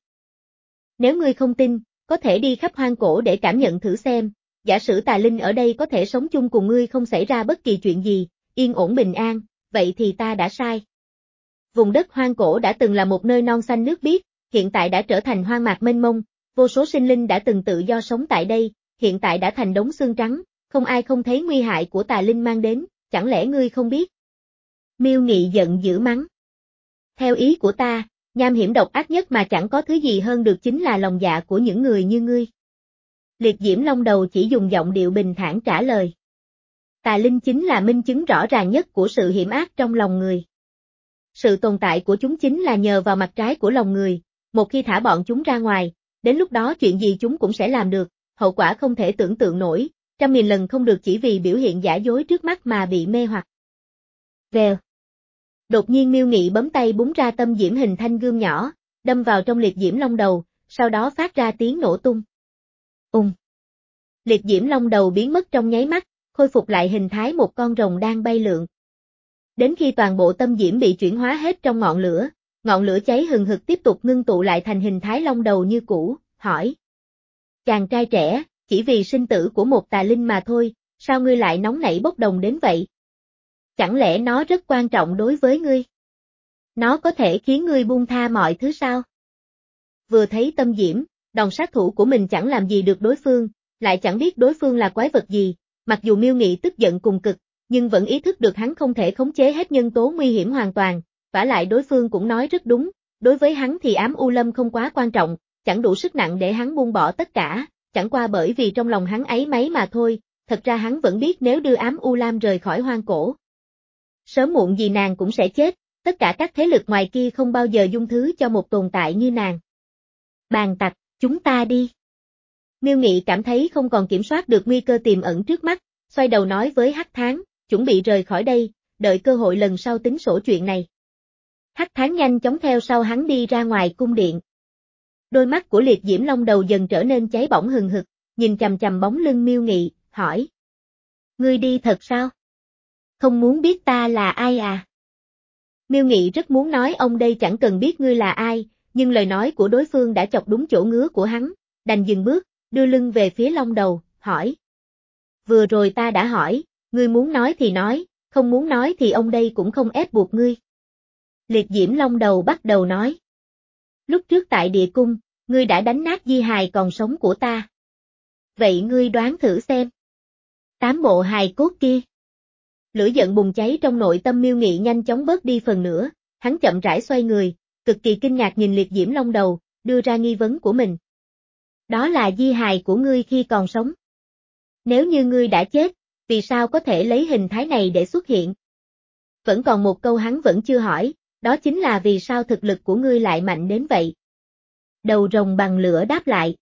Nếu ngươi không tin, có thể đi khắp hoang cổ để cảm nhận thử xem, giả sử tà linh ở đây có thể sống chung cùng ngươi không xảy ra bất kỳ chuyện gì, yên ổn bình an, vậy thì ta đã sai. Vùng đất hoang cổ đã từng là một nơi non xanh nước biếc, hiện tại đã trở thành hoang mạc mênh mông, vô số sinh linh đã từng tự do sống tại đây, hiện tại đã thành đống xương trắng, không ai không thấy nguy hại của tà linh mang đến, chẳng lẽ ngươi không biết? Miêu Nghị giận dữ mắng. Theo ý của ta, nham hiểm độc ác nhất mà chẳng có thứ gì hơn được chính là lòng dạ của những người như ngươi. Liệt Diễm Long Đầu chỉ dùng giọng điệu bình thản trả lời. Tà linh chính là minh chứng rõ ràng nhất của sự hiểm ác trong lòng người. Sự tồn tại của chúng chính là nhờ vào mặt trái của lòng người, một khi thả bọn chúng ra ngoài, đến lúc đó chuyện gì chúng cũng sẽ làm được, hậu quả không thể tưởng tượng nổi, trăm nghìn lần không được chỉ vì biểu hiện giả dối trước mắt mà bị mê hoặc. Vèo. Đột nhiên Miêu Nghị bấm tay búng ra tâm diễm hình thanh gươm nhỏ, đâm vào trong Liệt Diễm Long Đầu, sau đó phát ra tiếng nổ tung. Ùng. Liệt Diễm Long Đầu biến mất trong nháy mắt, khôi phục lại hình thái một con rồng đang bay lượn. Đến khi toàn bộ tâm diễm bị chuyển hóa hết trong ngọn lửa, ngọn lửa cháy hừng hực tiếp tục ngưng tụ lại thành hình thái long đầu như cũ, hỏi. Chàng trai trẻ, chỉ vì sinh tử của một tà linh mà thôi, sao ngươi lại nóng nảy bốc đồng đến vậy? Chẳng lẽ nó rất quan trọng đối với ngươi? Nó có thể khiến ngươi buông tha mọi thứ sao? Vừa thấy tâm diễm, đòn sát thủ của mình chẳng làm gì được đối phương, lại chẳng biết đối phương là quái vật gì, mặc dù Miêu Nghị tức giận cùng cực, nhưng vẫn ý thức được hắn không thể khống chế hết nhân tố nguy hiểm hoàn toàn, vả lại đối phương cũng nói rất đúng, đối với hắn thì ám u lâm không quá quan trọng, chẳng đủ sức nặng để hắn buông bỏ tất cả, chẳng qua bởi vì trong lòng hắn ấy mấy mà thôi, thật ra hắn vẫn biết nếu đưa ám u lam rời khỏi hoang cổ. Sớm muộn gì nàng cũng sẽ chết, tất cả các thế lực ngoài kia không bao giờ dung thứ cho một tồn tại như nàng. Bàn tặc, chúng ta đi. Miêu Nghị cảm thấy không còn kiểm soát được nguy cơ tiềm ẩn trước mắt, xoay đầu nói với Hắc Thán, chuẩn bị rời khỏi đây, đợi cơ hội lần sau tính sổ chuyện này. Hắc Thán nhanh chóng theo sau hắn đi ra ngoài cung điện. Đôi mắt của Liệt Diễm Long Đầu dần trở nên cháy bỏng hừng hực, nhìn chằm chằm bóng lưng Miêu Nghị, hỏi. Ngươi đi thật sao? Không muốn biết ta là ai à? Miêu Nghị rất muốn nói ông đây chẳng cần biết ngươi là ai, nhưng lời nói của đối phương đã chọc đúng chỗ ngứa của hắn, đành dừng bước, đưa lưng về phía Long Đầu, hỏi. Vừa rồi ta đã hỏi, ngươi muốn nói thì nói, không muốn nói thì ông đây cũng không ép buộc ngươi. Liệt Diễm Long Đầu bắt đầu nói. Lúc trước tại địa cung, ngươi đã đánh nát di hài còn sống của ta. Vậy ngươi đoán thử xem. Tám bộ hài cốt kia. Lửa giận bùng cháy trong nội tâm Miêu Nghị nhanh chóng bớt đi phần nữa, hắn chậm rãi xoay người, cực kỳ kinh ngạc nhìn Liệt Diễm Long Đầu, đưa ra nghi vấn của mình. Đó là di hài của ngươi khi còn sống. Nếu như ngươi đã chết, vì sao có thể lấy hình thái này để xuất hiện? Vẫn còn một câu hắn vẫn chưa hỏi, đó chính là vì sao thực lực của ngươi lại mạnh đến vậy? Đầu rồng bằng lửa đáp lại.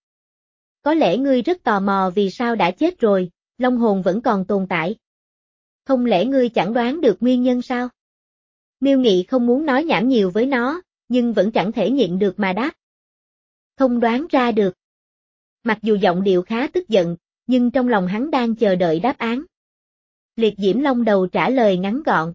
Có lẽ ngươi rất tò mò vì sao đã chết rồi, long hồn vẫn còn tồn tại. Không lẽ ngươi chẳng đoán được nguyên nhân sao? Miêu Nghị không muốn nói nhảm nhiều với nó, nhưng vẫn chẳng thể nhịn được mà đáp. Không đoán ra được. Mặc dù giọng điệu khá tức giận, nhưng trong lòng hắn đang chờ đợi đáp án. Liệt Diễm Long Đầu trả lời ngắn gọn.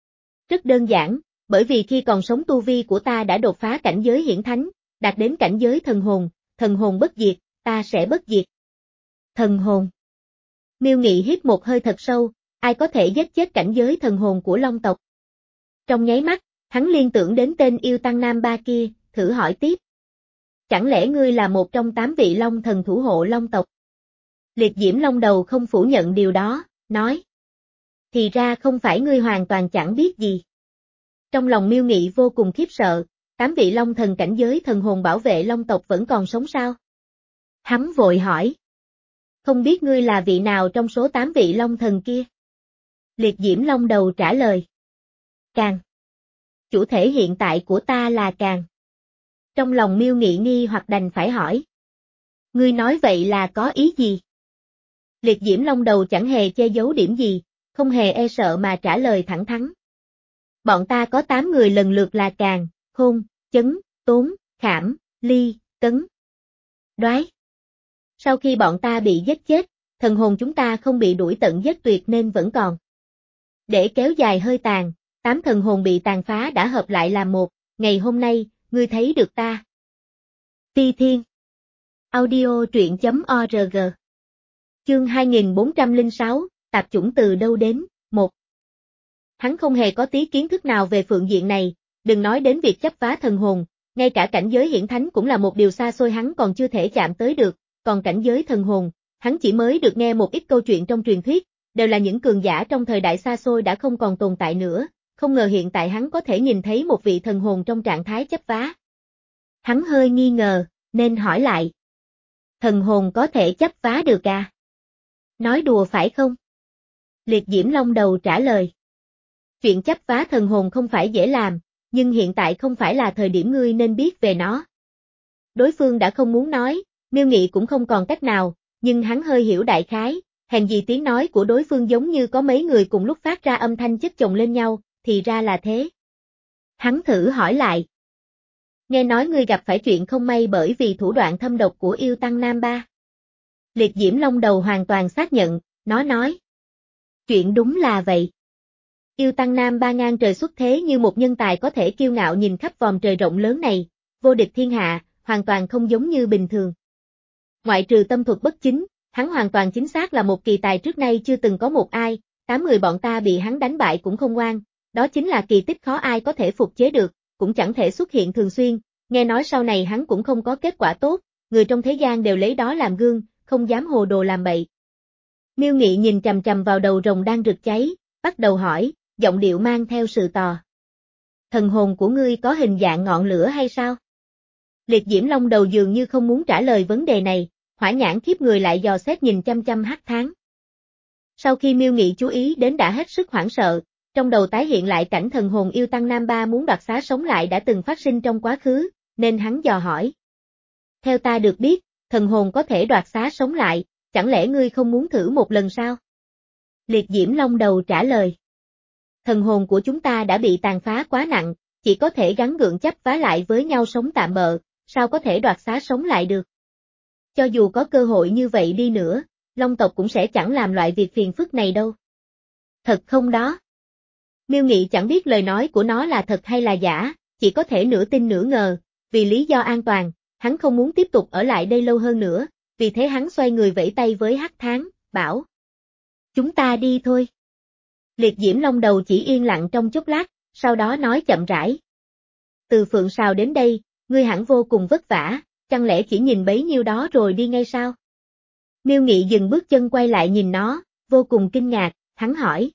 Rất đơn giản, bởi vì khi còn sống tu vi của ta đã đột phá cảnh giới hiển thánh, đạt đến cảnh giới thần hồn, thần hồn bất diệt, ta sẽ bất diệt. Thần hồn. Miêu Nghị hít một hơi thật sâu, ai có thể giết chết cảnh giới thần hồn của Long tộc? Trong nháy mắt, hắn liên tưởng đến tên yêu tăng nam ba kia, thử hỏi tiếp. Chẳng lẽ ngươi là một trong tám vị Long thần thủ hộ Long tộc? Liệt Diễm Long Đầu không phủ nhận điều đó, nói. Thì ra không phải ngươi hoàn toàn chẳng biết gì. Trong lòng Miêu Nghị vô cùng khiếp sợ, tám vị Long thần cảnh giới thần hồn bảo vệ Long tộc vẫn còn sống sao? Hắn vội hỏi. Không biết ngươi là vị nào trong số tám vị Long thần kia? Liệt Diễm Long Đầu trả lời. Càng. Chủ thể hiện tại của ta là Càng. Trong lòng Miêu Nghị nghi hoặc đành phải hỏi. Ngươi nói vậy là có ý gì? Liệt Diễm Long Đầu chẳng hề che giấu điểm gì, không hề e sợ mà trả lời thẳng thắn. Bọn ta có tám người lần lượt là Càng, Khôn, Chấn, Tốn, Khảm, Ly, Cấn, Đoái. Sau khi bọn ta bị giết chết, thần hồn chúng ta không bị đuổi tận giết tuyệt nên vẫn còn. Để kéo dài hơi tàn, tám thần hồn bị tàn phá đã hợp lại làm một, ngày hôm nay, ngươi thấy được ta. Phi Thiên. Audio truyện.org. Chương hai nghìn bốn trăm lẻ sáu, tạp chủng từ đâu đến, một. Hắn không hề có tí kiến thức nào về phương diện này, đừng nói đến việc chấp phá thần hồn, ngay cả cảnh giới hiển thánh cũng là một điều xa xôi hắn còn chưa thể chạm tới được, còn cảnh giới thần hồn, hắn chỉ mới được nghe một ít câu chuyện trong truyền thuyết, đều là những cường giả trong thời đại xa xôi đã không còn tồn tại nữa, không ngờ hiện tại hắn có thể nhìn thấy một vị thần hồn trong trạng thái chấp phá. Hắn hơi nghi ngờ, nên hỏi lại. Thần hồn có thể chấp phá được à? Nói đùa phải không? Liệt Diễm Long Đầu trả lời. Chuyện chấp phá thần hồn không phải dễ làm, nhưng hiện tại không phải là thời điểm ngươi nên biết về nó. Đối phương đã không muốn nói, Miêu Nghị cũng không còn cách nào, nhưng hắn hơi hiểu đại khái, hèn gì tiếng nói của đối phương giống như có mấy người cùng lúc phát ra âm thanh chất chồng lên nhau, thì ra là thế. Hắn thử hỏi lại. Nghe nói ngươi gặp phải chuyện không may bởi vì thủ đoạn thâm độc của yêu tăng Nam Ba. Liệt Diễm Long Đầu hoàn toàn xác nhận, nó nói. Chuyện đúng là vậy. Yêu tăng Nam Ba ngang trời xuất thế như một nhân tài có thể kiêu ngạo nhìn khắp vòm trời rộng lớn này, vô địch thiên hạ, hoàn toàn không giống như bình thường. Ngoại trừ tâm thuật bất chính, hắn hoàn toàn chính xác là một kỳ tài trước nay chưa từng có một ai, tám người bọn ta bị hắn đánh bại cũng không ngoan, đó chính là kỳ tích khó ai có thể phục chế được, cũng chẳng thể xuất hiện thường xuyên, nghe nói sau này hắn cũng không có kết quả tốt, người trong thế gian đều lấy đó làm gương, không dám hồ đồ làm bậy. Miêu Nghị nhìn chằm chằm vào đầu rồng đang rực cháy, bắt đầu hỏi, giọng điệu mang theo sự tò. Thần hồn của ngươi có hình dạng ngọn lửa hay sao? Liệt Diễm Long Đầu dường như không muốn trả lời vấn đề này, hỏa nhãn khiếp người lại dò xét nhìn chăm chăm Hắc Tháng. Sau khi Miêu Nghị chú ý đến đã hết sức hoảng sợ, trong đầu tái hiện lại cảnh thần hồn yêu tăng Nam Ba muốn đoạt xá sống lại đã từng phát sinh trong quá khứ, nên hắn dò hỏi. Theo ta được biết, thần hồn có thể đoạt xá sống lại, chẳng lẽ ngươi không muốn thử một lần sao? Liệt Diễm Long Đầu trả lời. Thần hồn của chúng ta đã bị tàn phá quá nặng, chỉ có thể gắng gượng chấp phá lại với nhau sống tạm bợ, sao có thể đoạt xá sống lại được? Cho dù có cơ hội như vậy đi nữa, Long tộc cũng sẽ chẳng làm loại việc phiền phức này đâu. Thật không đó? Miêu Nghị chẳng biết lời nói của nó là thật hay là giả, chỉ có thể nửa tin nửa ngờ, vì lý do an toàn, hắn không muốn tiếp tục ở lại đây lâu hơn nữa, vì thế hắn xoay người vẫy tay với Hắc Tháng, bảo. Chúng ta đi thôi. Liệt Diễm Long Đầu chỉ yên lặng trong chốc lát, sau đó nói chậm rãi. Từ Phượng Sào đến đây, ngươi hẳn vô cùng vất vả, chẳng lẽ chỉ nhìn bấy nhiêu đó rồi đi ngay sao? Miêu Nghị dừng bước chân quay lại nhìn nó, vô cùng kinh ngạc, hắn hỏi.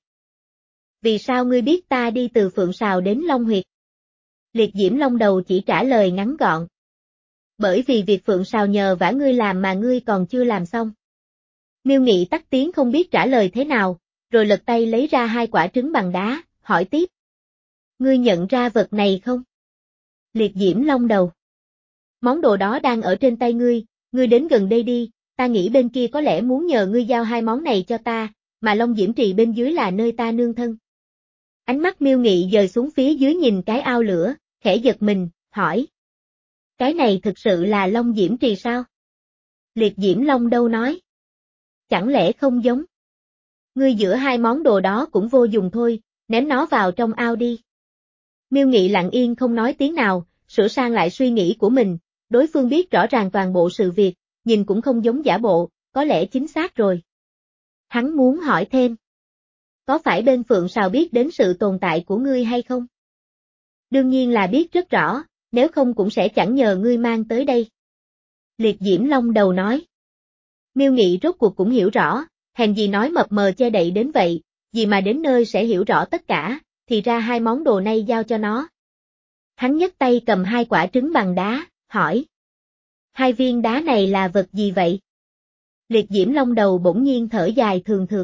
Vì sao ngươi biết ta đi từ Phượng Sào đến Long Huyệt? Liệt Diễm Long Đầu chỉ trả lời ngắn gọn. Bởi vì việc Phượng Sào nhờ vả ngươi làm mà ngươi còn chưa làm xong. Miêu Nghị tắt tiếng không biết trả lời thế nào, rồi lật tay lấy ra hai quả trứng bằng đá, hỏi tiếp. Ngươi nhận ra vật này không? Liệt Diễm Long Đầu. Món đồ đó đang ở trên tay ngươi, ngươi đến gần đây đi, ta nghĩ bên kia có lẽ muốn nhờ ngươi giao hai món này cho ta, mà Long Diễm Trì bên dưới là nơi ta nương thân. Ánh mắt Miêu Nghị dời xuống phía dưới nhìn cái ao lửa, khẽ giật mình, hỏi. Cái này thực sự là Long Diễm Trì sao? Liệt Diễm Long đâu nói. Chẳng lẽ không giống? Ngươi giữa hai món đồ đó cũng vô dụng thôi, ném nó vào trong ao đi. Miêu Nghị lặng yên không nói tiếng nào, sửa sang lại suy nghĩ của mình, đối phương biết rõ ràng toàn bộ sự việc, nhìn cũng không giống giả bộ, có lẽ chính xác rồi. Hắn muốn hỏi thêm. Có phải bên Phượng Sào biết đến sự tồn tại của ngươi hay không? Đương nhiên là biết rất rõ, nếu không cũng sẽ chẳng nhờ ngươi mang tới đây. Liệt Diễm Long Đầu nói. Miêu Nghị rốt cuộc cũng hiểu rõ, hèn gì nói mập mờ che đậy đến vậy, gì mà đến nơi sẽ hiểu rõ tất cả, thì ra hai món đồ này giao cho nó. Hắn nhấc tay cầm hai quả trứng bằng đá, hỏi. Hai viên đá này là vật gì vậy? Liệt Diễm Long Đầu bỗng nhiên thở dài thường thượt.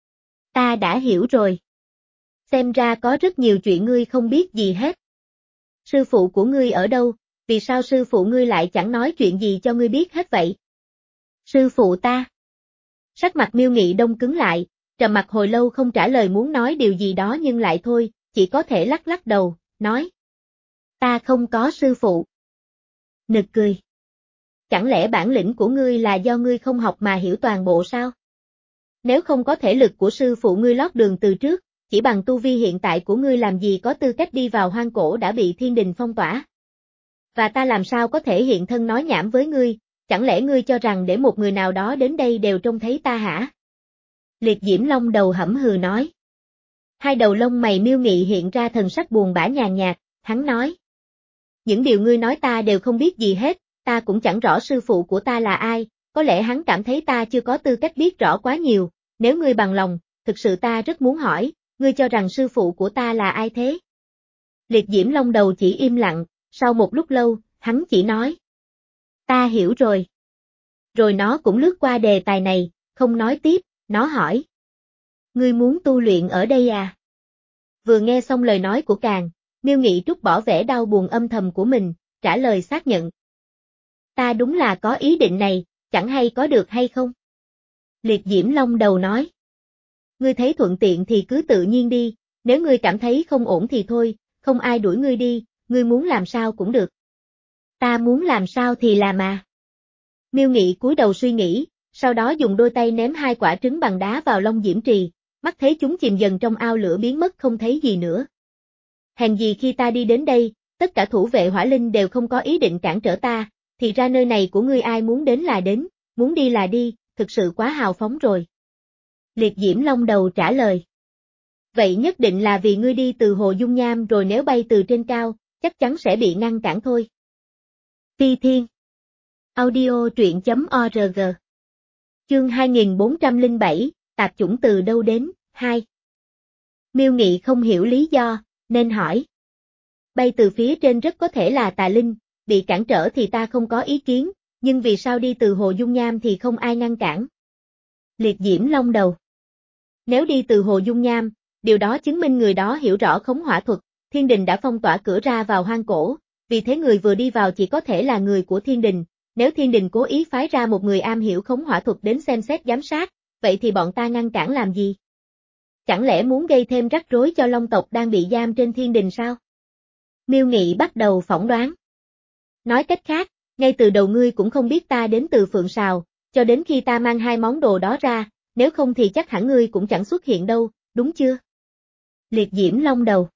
Ta đã hiểu rồi. Xem ra có rất nhiều chuyện ngươi không biết gì hết. Sư phụ của ngươi ở đâu, vì sao sư phụ ngươi lại chẳng nói chuyện gì cho ngươi biết hết vậy? Sư phụ ta. Sắc mặt Miêu Nghị đông cứng lại, trầm mặt hồi lâu không trả lời muốn nói điều gì đó nhưng lại thôi, chỉ có thể lắc lắc đầu, nói. Ta không có sư phụ. Nực cười. Chẳng lẽ bản lĩnh của ngươi là do ngươi không học mà hiểu toàn bộ sao? Nếu không có thể lực của sư phụ ngươi lót đường từ trước, chỉ bằng tu vi hiện tại của ngươi làm gì có tư cách đi vào hoang cổ đã bị thiên đình phong tỏa. Và ta làm sao có thể hiện thân nói nhảm với ngươi, chẳng lẽ ngươi cho rằng để một người nào đó đến đây đều trông thấy ta hả? Liệt Diễm Long đầu hẩm hừ nói. Hai đầu lông mày Miêu Nghị hiện ra thần sắc buồn bã nhàn nhạt, hắn nói. Những điều ngươi nói ta đều không biết gì hết, ta cũng chẳng rõ sư phụ của ta là ai, có lẽ hắn cảm thấy ta chưa có tư cách biết rõ quá nhiều, nếu ngươi bằng lòng, thực sự ta rất muốn hỏi, ngươi cho rằng sư phụ của ta là ai thế? Liệt Diễm Long đầu chỉ im lặng, sau một lúc lâu, hắn chỉ nói. Ta hiểu rồi. Rồi nó cũng lướt qua đề tài này, không nói tiếp, nó hỏi. Ngươi muốn tu luyện ở đây à? Vừa nghe xong lời nói của Càng, Miêu Nghị trút bỏ vẻ đau buồn âm thầm của mình, trả lời xác nhận. Ta đúng là có ý định này, chẳng hay có được hay không? Liệt Diễm Long đầu nói. Ngươi thấy thuận tiện thì cứ tự nhiên đi, nếu ngươi cảm thấy không ổn thì thôi, không ai đuổi ngươi đi, ngươi muốn làm sao cũng được. Ta muốn làm sao thì làm à. Miêu Nghị cúi đầu suy nghĩ, sau đó dùng đôi tay ném hai quả trứng bằng đá vào Long Diễm Trì, mắt thấy chúng chìm dần trong ao lửa biến mất không thấy gì nữa. Hèn gì khi ta đi đến đây, tất cả thủ vệ hỏa linh đều không có ý định cản trở ta, thì ra nơi này của ngươi ai muốn đến là đến, muốn đi là đi, thực sự quá hào phóng rồi. Liệt Diễm Long đầu trả lời. Vậy nhất định là vì ngươi đi từ Hồ Dung Nham rồi nếu bay từ trên cao, chắc chắn sẽ bị ngăn cản thôi. Phi Thiên Audio truyện chấm org Chương hai nghìn bốn trăm lẻ bảy, tạp chủng từ đâu đến, hai. Miêu Nghị không hiểu lý do, nên hỏi. Bay từ phía trên rất có thể là tà linh, bị cản trở thì ta không có ý kiến, nhưng vì sao đi từ Hồ Dung Nham thì không ai ngăn cản? Liệt Diễm Long đầu. Nếu đi từ Hồ Dung Nham, điều đó chứng minh người đó hiểu rõ khống hỏa thuật, thiên đình đã phong tỏa cửa ra vào hoang cổ, vì thế người vừa đi vào chỉ có thể là người của thiên đình, nếu thiên đình cố ý phái ra một người am hiểu khống hỏa thuật đến xem xét giám sát, vậy thì bọn ta ngăn cản làm gì? Chẳng lẽ muốn gây thêm rắc rối cho Long tộc đang bị giam trên thiên đình sao? Miêu Nghị bắt đầu phỏng đoán. Nói cách khác, ngay từ đầu ngươi cũng không biết ta đến từ Phượng Sào, cho đến khi ta mang hai món đồ đó ra, nếu không thì chắc hẳn ngươi cũng chẳng xuất hiện đâu, đúng chưa? Liệt Diễm Long đầu.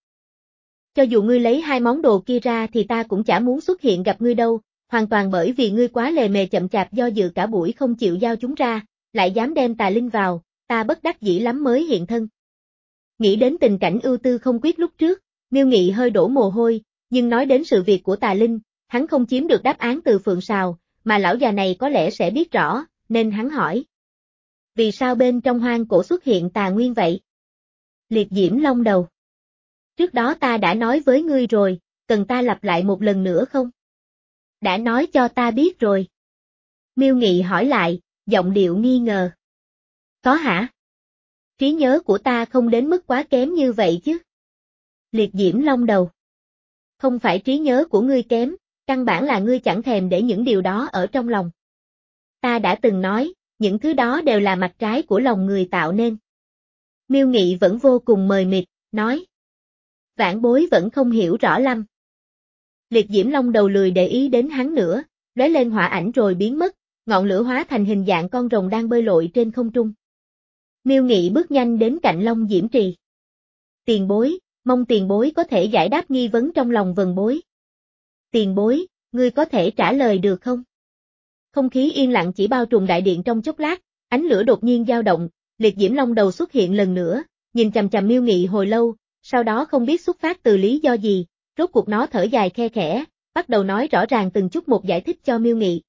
Cho dù ngươi lấy hai món đồ kia ra thì ta cũng chả muốn xuất hiện gặp ngươi đâu, hoàn toàn bởi vì ngươi quá lề mề chậm chạp do dự cả buổi không chịu giao chúng ra, lại dám đem tà linh vào, ta bất đắc dĩ lắm mới hiện thân. Nghĩ đến tình cảnh ưu tư không quyết lúc trước, Miêu Nghị hơi đổ mồ hôi, nhưng nói đến sự việc của tà linh, hắn không chiếm được đáp án từ Phượng Sào, mà lão già này có lẽ sẽ biết rõ, nên hắn hỏi. Vì sao bên trong hoang cổ xuất hiện tà nguyên vậy? Liệt Diễm Long đầu. Trước đó ta đã nói với ngươi rồi, cần ta lặp lại một lần nữa không? Đã nói cho ta biết rồi. Miêu Nghị hỏi lại, giọng điệu nghi ngờ. Có hả? Trí nhớ của ta không đến mức quá kém như vậy chứ? Liệt Diễm Long đầu. Không phải trí nhớ của ngươi kém, căn bản là ngươi chẳng thèm để những điều đó ở trong lòng. Ta đã từng nói, những thứ đó đều là mặt trái của lòng người tạo nên. Miêu Nghị vẫn vô cùng mờ mịt, nói. Vãn bối vẫn không hiểu rõ lắm. Liệt Diễm Long đầu lười để ý đến hắn nữa, lóe lên hỏa ảnh rồi biến mất, ngọn lửa hóa thành hình dạng con rồng đang bơi lội trên không trung. Miêu Nghị bước nhanh đến cạnh Long Diễm Trì. Tiền bối, mong tiền bối có thể giải đáp nghi vấn trong lòng vần bối. Tiền bối, ngươi có thể trả lời được không? Không khí yên lặng chỉ bao trùm đại điện trong chốc lát, ánh lửa đột nhiên dao động, Liệt Diễm Long đầu xuất hiện lần nữa, nhìn chằm chằm Miêu Nghị hồi lâu, sau đó không biết xuất phát từ lý do gì, rốt cuộc nó thở dài khe khẽ, bắt đầu nói rõ ràng từng chút một giải thích cho Miêu Nghị.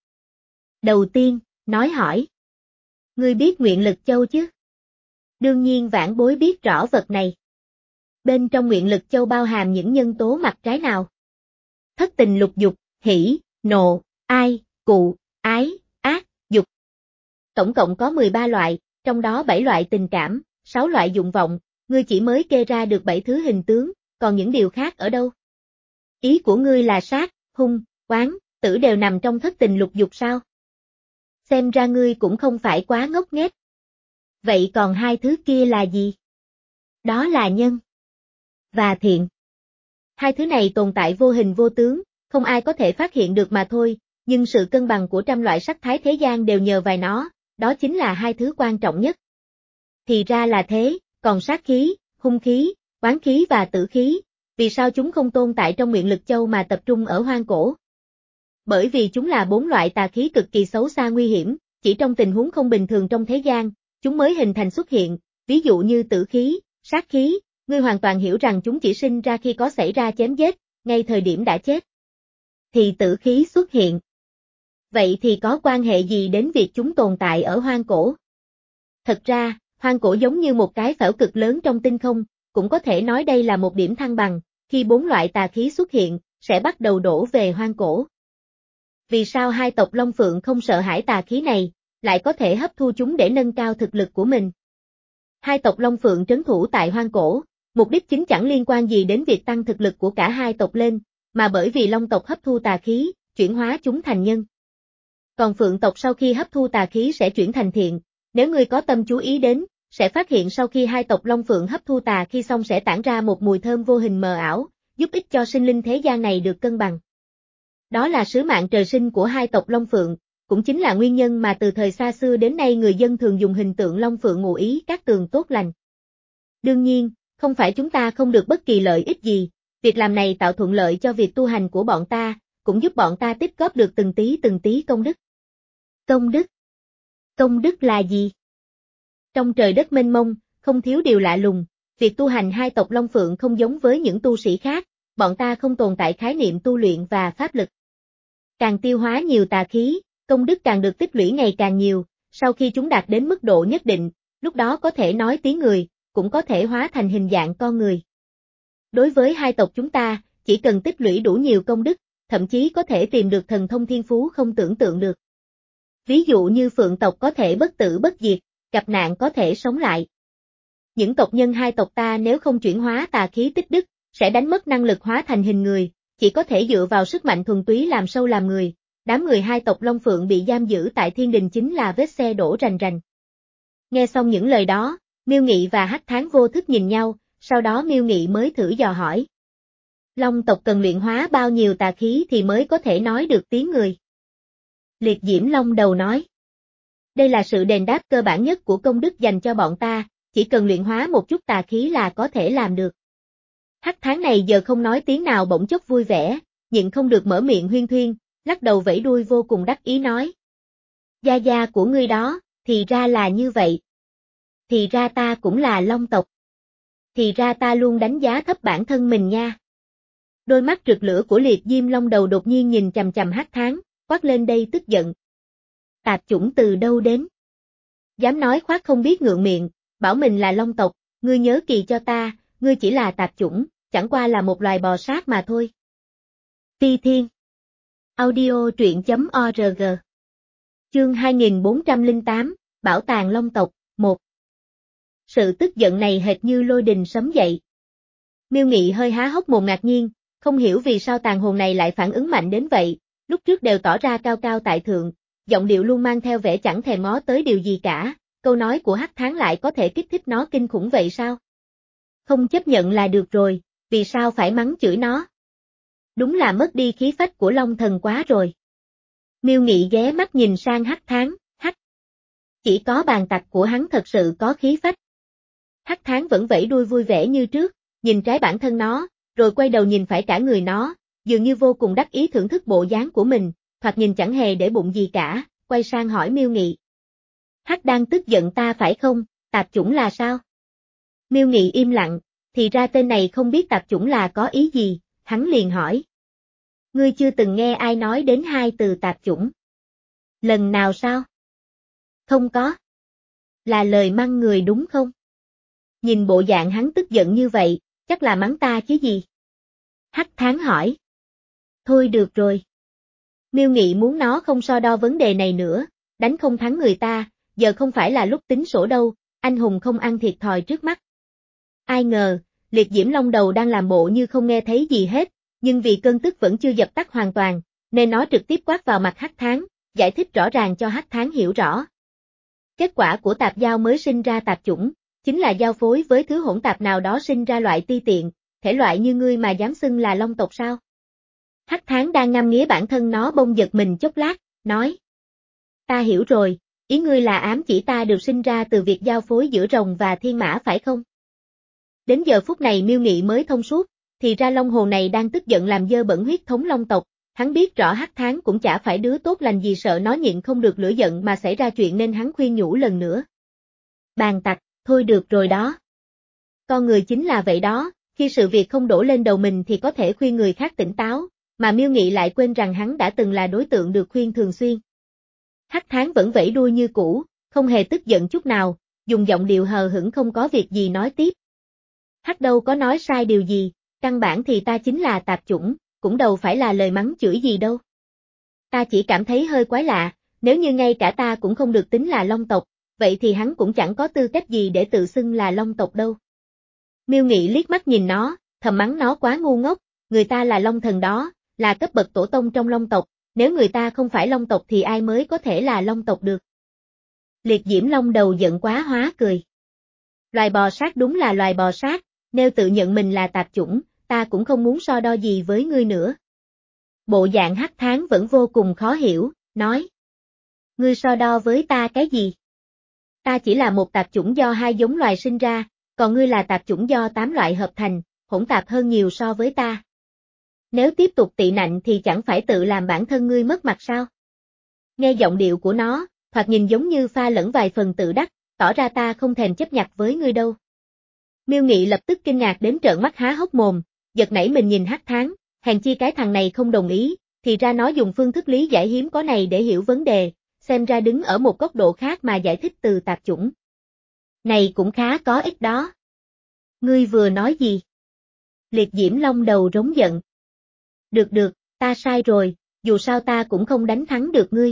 Đầu tiên, nói hỏi. Ngươi biết Nguyện Lực Châu chứ? Đương nhiên vãn bối biết rõ vật này. Bên trong Nguyện Lực Châu bao hàm những nhân tố mặt trái nào? Thất tình lục dục, hỷ, nộ, ai, cụ, ái, ác, dục. Tổng cộng có mười ba loại, trong đó bảy loại tình cảm, sáu loại dụng vọng, ngươi chỉ mới kê ra được bảy thứ hình tướng, còn những điều khác ở đâu? Ý của ngươi là sát, hung, oán, tử đều nằm trong thất tình lục dục sao? Xem ra ngươi cũng không phải quá ngốc nghếch. Vậy còn hai thứ kia là gì? Đó là nhân và thiện. Hai thứ này tồn tại vô hình vô tướng, không ai có thể phát hiện được mà thôi, nhưng sự cân bằng của trăm loại sắc thái thế gian đều nhờ vào nó, đó chính là hai thứ quan trọng nhất. Thì ra là thế, còn sát khí, hung khí, oán khí và tử khí, vì sao chúng không tồn tại trong Nguyện Lực Châu mà tập trung ở hoang cổ? Bởi vì chúng là bốn loại tà khí cực kỳ xấu xa nguy hiểm, chỉ trong tình huống không bình thường trong thế gian, chúng mới hình thành xuất hiện, ví dụ như tử khí, sát khí, ngươi hoàn toàn hiểu rằng chúng chỉ sinh ra khi có xảy ra chém giết, ngay thời điểm đã chết. Thì tử khí xuất hiện. Vậy thì có quan hệ gì đến việc chúng tồn tại ở hoang cổ? Thật ra, hoang cổ giống như một cái phễu cực lớn trong tinh không, cũng có thể nói đây là một điểm thăng bằng, khi bốn loại tà khí xuất hiện, sẽ bắt đầu đổ về hoang cổ. Vì sao hai tộc Long Phượng không sợ hãi tà khí này, lại có thể hấp thu chúng để nâng cao thực lực của mình? Hai tộc Long Phượng trấn thủ tại hoang cổ, mục đích chính chẳng liên quan gì đến việc tăng thực lực của cả hai tộc lên, mà bởi vì Long tộc hấp thu tà khí, chuyển hóa chúng thành nhân. Còn Phượng tộc sau khi hấp thu tà khí sẽ chuyển thành thiện, nếu ngươi có tâm chú ý đến, sẽ phát hiện sau khi hai tộc Long Phượng hấp thu tà khí xong sẽ tản ra một mùi thơm vô hình mờ ảo, giúp ích cho sinh linh thế gian này được cân bằng. Đó là sứ mạng trời sinh của hai tộc Long Phượng, cũng chính là nguyên nhân mà từ thời xa xưa đến nay người dân thường dùng hình tượng Long Phượng ngụ ý các tường tốt lành. Đương nhiên, không phải chúng ta không được bất kỳ lợi ích gì, việc làm này tạo thuận lợi cho việc tu hành của bọn ta, cũng giúp bọn ta tích góp được từng tí từng tí công đức. Công đức? Công đức là gì? Trong trời đất mênh mông, không thiếu điều lạ lùng, việc tu hành hai tộc Long Phượng không giống với những tu sĩ khác, bọn ta không tồn tại khái niệm tu luyện và pháp lực. Càng tiêu hóa nhiều tà khí, công đức càng được tích lũy ngày càng nhiều, sau khi chúng đạt đến mức độ nhất định, lúc đó có thể nói tiếng người, cũng có thể hóa thành hình dạng con người. Đối với hai tộc chúng ta, chỉ cần tích lũy đủ nhiều công đức, thậm chí có thể tìm được thần thông thiên phú không tưởng tượng được. Ví dụ như Phượng tộc có thể bất tử bất diệt, gặp nạn có thể sống lại. Những tộc nhân hai tộc ta nếu không chuyển hóa tà khí tích đức, sẽ đánh mất năng lực hóa thành hình người, chỉ có thể dựa vào sức mạnh thuần túy làm sâu làm người. Đám người hai tộc Long Phượng bị giam giữ tại thiên đình chính là vết xe đổ rành rành. Nghe xong những lời đó, Miêu Nghị và Hắc Thán vô thức nhìn nhau, sau đó Miêu Nghị mới thử dò hỏi. Long tộc cần luyện hóa bao nhiêu tà khí thì mới có thể nói được tiếng người? Liệt Diễm Long đầu nói. Đây là sự đền đáp cơ bản nhất của công đức dành cho bọn ta, chỉ cần luyện hóa một chút tà khí là có thể làm được. Hắc Thán này giờ không nói tiếng nào bỗng chốc vui vẻ, nhịn không được mở miệng huyên thuyên, lắc đầu vẫy đuôi vô cùng đắc ý nói. Gia gia của ngươi đó, thì ra là như vậy. Thì ra ta cũng là Long tộc. Thì ra ta luôn đánh giá thấp bản thân mình nha. Đôi mắt rực lửa của Liệt Diêm Long đầu đột nhiên nhìn chằm chằm Hắc Thán, quát lên đây tức giận. Tạp chủng từ đâu đến? Dám nói khoác không biết ngượng miệng, bảo mình là Long tộc, ngươi nhớ kỳ cho ta, ngươi chỉ là tạp chủng, chẳng qua là một loài bò sát mà thôi. Ti Thiên Audio truyện chấm org Chương hai nghìn bốn trăm lẻ tám, Bảo tàng Long tộc, một. Sự tức giận này hệt như lôi đình sấm dậy. Miêu Nghị hơi há hốc mồm ngạc nhiên, không hiểu vì sao tàn hồn này lại phản ứng mạnh đến vậy, lúc trước đều tỏ ra cao cao tại thượng, giọng điệu luôn mang theo vẻ chẳng thèm ngó tới điều gì cả, câu nói của Hắc Thán lại có thể kích thích nó kinh khủng vậy sao? Không chấp nhận là được rồi, vì sao phải mắng chửi nó? Đúng là mất đi khí phách của Long thần quá rồi. Miêu Nghị ghé mắt nhìn sang Hắc Thán, hắc. Chỉ có bàn tặc của hắn thật sự có khí phách. Hắc Thán vẫn vẫy đuôi vui vẻ như trước, nhìn trái bản thân nó, rồi quay đầu nhìn phải cả người nó, dường như vô cùng đắc ý thưởng thức bộ dáng của mình, thoạt nhìn chẳng hề để bụng gì cả, quay sang hỏi Miêu Nghị. Hắc đang tức giận ta phải không, tạp chủng là sao? Miêu Nghị im lặng, thì ra tên này không biết tạp chủng là có ý gì, hắn liền hỏi. Ngươi chưa từng nghe ai nói đến hai từ tạp chủng. Lần nào sao? Không có. Là lời mắng người đúng không? Nhìn bộ dạng hắn tức giận như vậy, chắc là mắng ta chứ gì? Hắc Thán hỏi. Thôi được rồi. Miêu Nghị muốn nó không so đo vấn đề này nữa, đánh không thắng người ta, giờ không phải là lúc tính sổ đâu, anh hùng không ăn thiệt thòi trước mắt. Ai ngờ, Liệt Diễm Long đầu đang làm bộ như không nghe thấy gì hết, nhưng vì cơn tức vẫn chưa dập tắt hoàn toàn, nên nó trực tiếp quát vào mặt Hắc Thán, giải thích rõ ràng cho Hắc Thán hiểu rõ. Kết quả của tạp giao mới sinh ra tạp chủng, chính là giao phối với thứ hỗn tạp nào đó sinh ra loại ti tiện, thể loại như ngươi mà dám xưng là Long tộc sao? Hắc Thán đang ngắm nghía bản thân nó bông giật mình chốc lát, nói. Ta hiểu rồi, ý ngươi là ám chỉ ta được sinh ra từ việc giao phối giữa rồng và thiên mã phải không? Đến giờ phút này Miêu Nghị mới thông suốt, thì ra Long Hồ này đang tức giận làm dơ bẩn huyết thống Long tộc, hắn biết rõ Hắc Tháng cũng chả phải đứa tốt lành gì, sợ nó nhịn không được lửa giận mà xảy ra chuyện nên hắn khuyên nhủ lần nữa. Bàn tặc, thôi được rồi đó. Con người chính là vậy đó, khi sự việc không đổ lên đầu mình thì có thể khuyên người khác tỉnh táo, mà Miêu Nghị lại quên rằng hắn đã từng là đối tượng được khuyên thường xuyên. Hắc Tháng vẫn vẫy đuôi như cũ, không hề tức giận chút nào, dùng giọng điệu hờ hững không có việc gì nói tiếp. Hắc đâu có nói sai điều gì, căn bản thì ta chính là tạp chủng, cũng đâu phải là lời mắng chửi gì đâu. Ta chỉ cảm thấy hơi quái lạ, nếu như ngay cả ta cũng không được tính là Long tộc, vậy thì hắn cũng chẳng có tư cách gì để tự xưng là Long tộc đâu. Miêu Nghị liếc mắt nhìn nó, thầm mắng nó quá ngu ngốc, người ta là Long thần đó, là cấp bậc tổ tông trong Long tộc, nếu người ta không phải Long tộc thì ai mới có thể là Long tộc được. Liệt Diễm Long đầu giận quá hóa cười. Loài bò sát đúng là loài bò sát, nếu tự nhận mình là tạp chủng, ta cũng không muốn so đo gì với ngươi nữa. Bộ dạng Hắc Tháng vẫn vô cùng khó hiểu, nói. Ngươi so đo với ta cái gì? Ta chỉ là một tạp chủng do hai giống loài sinh ra, còn ngươi là tạp chủng do tám loại hợp thành, hỗn tạp hơn nhiều so với ta. Nếu tiếp tục tị nạnh thì chẳng phải tự làm bản thân ngươi mất mặt sao? Nghe giọng điệu của nó, thoạt nhìn giống như pha lẫn vài phần tự đắc, tỏ ra ta không thèm chấp nhặt với ngươi đâu. Miêu Nghị lập tức kinh ngạc đến trợn mắt há hốc mồm, giật nảy mình nhìn Hắc Tháng, hèn chi cái thằng này không đồng ý, thì ra nó dùng phương thức lý giải hiếm có này để hiểu vấn đề, xem ra đứng ở một góc độ khác mà giải thích từ tạp chủng. Này cũng khá có ích đó. Ngươi vừa nói gì? Liệt Diễm Long đầu rống giận. Được được, ta sai rồi, dù sao ta cũng không đánh thắng được ngươi.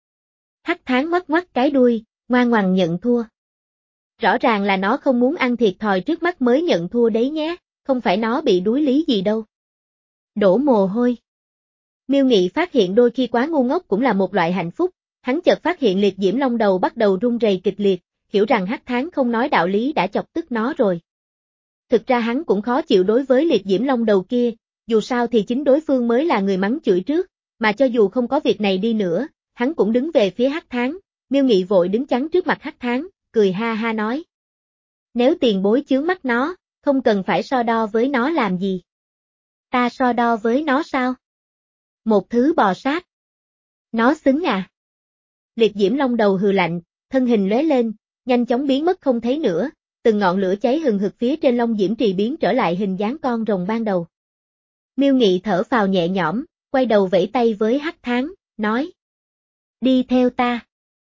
Hắc Tháng ngoắc ngoắc cái đuôi, ngoan ngoằng nhận thua. Rõ ràng là nó không muốn ăn thiệt thòi trước mắt mới nhận thua đấy nhé, không phải nó bị đuối lý gì đâu. Đổ mồ hôi. Miêu Nghị phát hiện đôi khi quá ngu ngốc cũng là một loại hạnh phúc, hắn chợt phát hiện Liệt Diễm Long đầu bắt đầu run rẩy kịch liệt, hiểu rằng Hắc Tháng không nói đạo lý đã chọc tức nó rồi. Thực ra hắn cũng khó chịu đối với Liệt Diễm Long đầu kia, dù sao thì chính đối phương mới là người mắng chửi trước, mà cho dù không có việc này đi nữa, hắn cũng đứng về phía Hắc Tháng. Miêu Nghị vội đứng chắn trước mặt Hắc Tháng, cười ha ha nói. Nếu tiền bối chướng mắt nó, không cần phải so đo với nó làm gì. Ta so đo với nó sao? Một thứ bò sát. Nó xứng à? Liệt Diễm Long đầu hừ lạnh, thân hình lóe lên, nhanh chóng biến mất không thấy nữa, từng ngọn lửa cháy hừng hực phía trên Long Diễm Trì biến trở lại hình dáng con rồng ban đầu. Miêu Nghị thở phào nhẹ nhõm, quay đầu vẫy tay với Hắc Tháng, nói. Đi theo ta.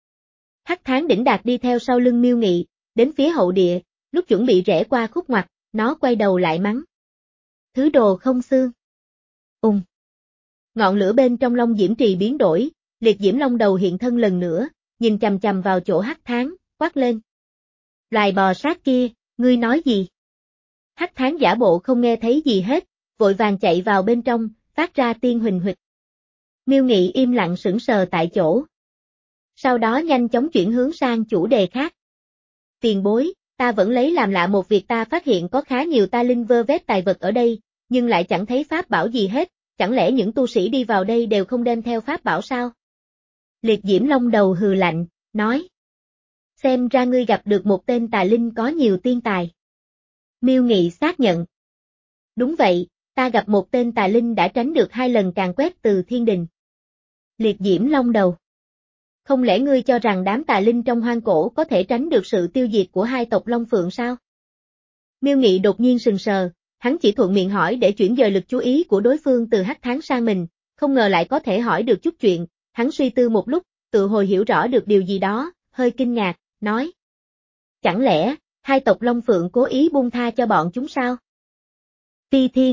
Hắc Tháng đỉnh đạt đi theo sau lưng Miêu Nghị, đến phía hậu địa, lúc chuẩn bị rẽ qua khúc ngoặt, nó quay đầu lại mắng. Thứ đồ không xương. Ùng. Ngọn lửa bên trong Long Diễm Trì biến đổi, Liệt Diễm Long đầu hiện thân lần nữa, nhìn chằm chằm vào chỗ Hắc Tháng, quát lên. Loài bò sát kia, ngươi nói gì? Hắc Tháng giả bộ không nghe thấy gì hết, vội vàng chạy vào bên trong, phát ra tiên huỳnh huỵch. Miêu Nghị im lặng sững sờ tại chỗ. Sau đó nhanh chóng chuyển hướng sang chủ đề khác. Tiền bối, ta vẫn lấy làm lạ một việc, ta phát hiện có khá nhiều ta linh vơ vét tài vật ở đây, nhưng lại chẳng thấy pháp bảo gì hết, chẳng lẽ những tu sĩ đi vào đây đều không đem theo pháp bảo sao? Liệt Diễm Long đầu hừ lạnh, nói. Xem ra ngươi gặp được một tên tà linh có nhiều tiên tài. Miêu Nghị xác nhận. Đúng vậy, ta gặp một tên tà linh đã tránh được hai lần càn quét từ thiên đình. Liệt Diễm Long đầu. Không lẽ ngươi cho rằng đám tà linh trong hoang cổ có thể tránh được sự tiêu diệt của hai tộc Long Phượng sao? Miêu Nghị đột nhiên sừng sờ, hắn chỉ thuận miệng hỏi để chuyển dời lực chú ý của đối phương từ Hắc Tháng sang mình, không ngờ lại có thể hỏi được chút chuyện, hắn suy tư một lúc, tự hồi hiểu rõ được điều gì đó, hơi kinh ngạc, nói. Chẳng lẽ, hai tộc Long Phượng cố ý buông tha cho bọn chúng sao? Phi Thiên.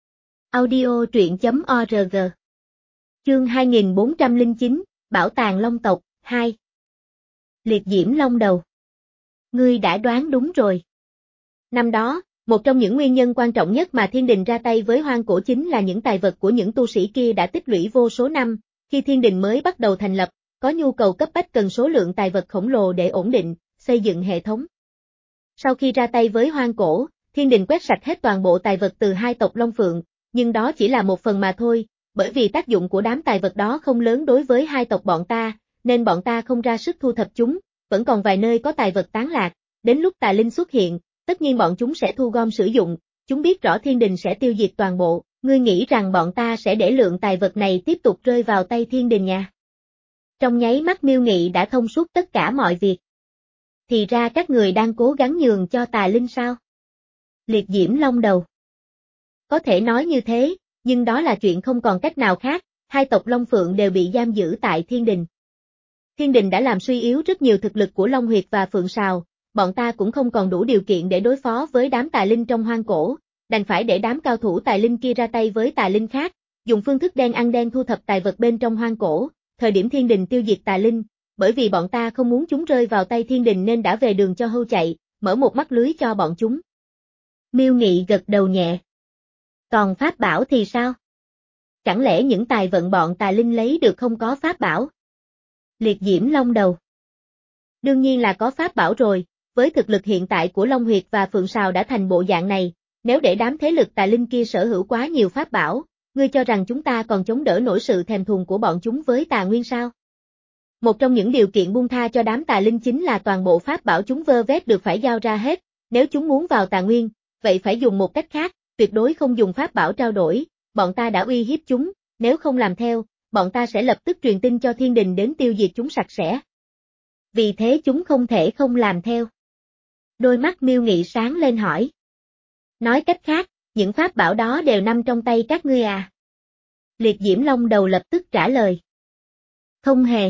Audio truyện chấm org. Chương hai nghìn bốn trăm lẻ chín, Bảo tàng Long tộc, hai. Liệt Diễm Long đầu. Ngươi đã đoán đúng rồi. Năm đó, một trong những nguyên nhân quan trọng nhất mà thiên đình ra tay với hoang cổ chính là những tài vật của những tu sĩ kia đã tích lũy vô số năm, khi thiên đình mới bắt đầu thành lập, có nhu cầu cấp bách cần số lượng tài vật khổng lồ để ổn định, xây dựng hệ thống. Sau khi ra tay với hoang cổ, thiên đình quét sạch hết toàn bộ tài vật từ hai tộc Long Phượng, nhưng đó chỉ là một phần mà thôi, bởi vì tác dụng của đám tài vật đó không lớn đối với hai tộc bọn ta, nên bọn ta không ra sức thu thập chúng, vẫn còn vài nơi có tài vật tán lạc, đến lúc tà linh xuất hiện, Tất nhiên bọn chúng sẽ thu gom sử dụng, chúng biết rõ thiên đình sẽ tiêu diệt toàn bộ, ngươi nghĩ rằng bọn ta sẽ để lượng tài vật này tiếp tục rơi vào tay thiên đình nha. Trong nháy mắt Miêu Nghị đã thông suốt tất cả mọi việc. Thì ra các người đang cố gắng nhường cho tà linh sao? Liệt Diễm Long đầu. Có thể nói như thế, nhưng đó là chuyện không còn cách nào khác, hai tộc Long Phượng đều bị giam giữ tại thiên đình. Thiên đình đã làm suy yếu rất nhiều thực lực của Long Huyệt và Phượng Sào, bọn ta cũng không còn đủ điều kiện để đối phó với đám tà linh trong hoang cổ, đành phải để đám cao thủ tài linh kia ra tay với tà linh khác, dùng phương thức đen ăn đen thu thập tài vật bên trong hoang cổ, thời điểm thiên đình tiêu diệt tà linh, bởi vì bọn ta không muốn chúng rơi vào tay thiên đình nên đã về đường cho hưu chạy, mở một mắt lưới cho bọn chúng. Miêu Nghị gật đầu nhẹ. Còn pháp bảo thì sao? Chẳng lẽ những tài vận bọn tà linh lấy được không có pháp bảo? Liệt Diễm Long đầu. Đương nhiên là có pháp bảo rồi, với thực lực hiện tại của Long Huyệt và Phượng Sào đã thành bộ dạng này, nếu để đám thế lực tà linh kia sở hữu quá nhiều pháp bảo, ngươi cho rằng chúng ta còn chống đỡ nổi sự thèm thuồng của bọn chúng với tà nguyên sao? Một trong những điều kiện buông tha cho đám tà linh chính là toàn bộ pháp bảo chúng vơ vét được phải giao ra hết, nếu chúng muốn vào tà nguyên, vậy phải dùng một cách khác, tuyệt đối không dùng pháp bảo trao đổi, bọn ta đã uy hiếp chúng, nếu không làm theo, bọn ta sẽ lập tức truyền tin cho thiên đình đến tiêu diệt chúng sạch sẽ. Vì thế chúng không thể không làm theo. Đôi mắt Miêu Nghị sáng lên hỏi. Nói cách khác, những pháp bảo đó đều nằm trong tay các ngươi à? Liệt Diễm Long đầu lập tức trả lời. Không hề.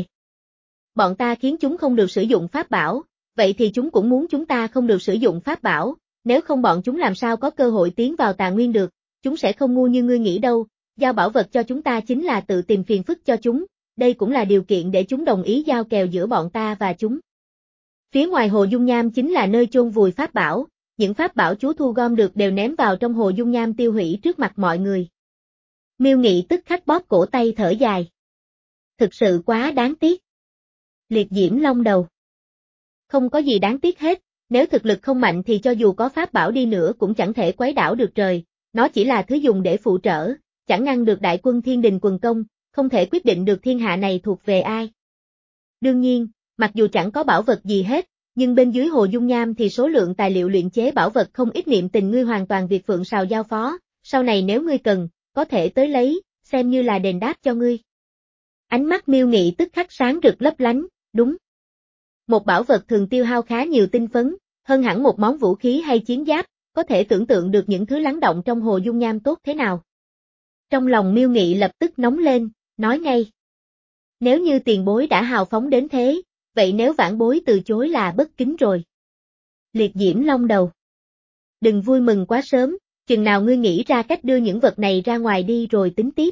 Bọn ta khiến chúng không được sử dụng pháp bảo, vậy thì chúng cũng muốn chúng ta không được sử dụng pháp bảo, nếu không bọn chúng làm sao có cơ hội tiến vào tà nguyên được, chúng sẽ không ngu như ngươi nghĩ đâu, giao bảo vật cho chúng ta chính là tự tìm phiền phức cho chúng, đây cũng là điều kiện để chúng đồng ý giao kèo giữa bọn ta và chúng. Phía ngoài hồ dung nham chính là nơi chôn vùi pháp bảo, những pháp bảo chú thu gom được đều ném vào trong hồ dung nham tiêu hủy trước mặt mọi người. Miêu Nghị tức khắc bóp cổ tay thở dài. Thực sự quá đáng tiếc. Liệt Diễm Long đầu. Không có gì đáng tiếc hết, nếu thực lực không mạnh thì cho dù có pháp bảo đi nữa cũng chẳng thể quấy đảo được trời, nó chỉ là thứ dùng để phụ trợ, chẳng ngăn được đại quân thiên đình quần công, không thể quyết định được thiên hạ này thuộc về ai. Đương nhiên, mặc dù chẳng có bảo vật gì hết, nhưng bên dưới hồ dung nham thì số lượng tài liệu luyện chế bảo vật không ít, niệm tình ngươi hoàn toàn việc Phượng Sào giao phó, sau này nếu ngươi cần, có thể tới lấy, xem như là đền đáp cho ngươi. Ánh mắt Miêu Nghị tức khắc sáng rực lấp lánh, đúng. Một bảo vật thường tiêu hao khá nhiều tinh phấn, hơn hẳn một món vũ khí hay chiến giáp, có thể tưởng tượng được những thứ lắng động trong hồ dung nham tốt thế nào. Trong lòng Miêu Nghị lập tức nóng lên, nói ngay. Nếu như tiền bối đã hào phóng đến thế, vậy nếu vãn bối từ chối là bất kính rồi. Liệt Diễm Long đầu. Đừng vui mừng quá sớm, chừng nào ngươi nghĩ ra cách đưa những vật này ra ngoài đi rồi tính tiếp.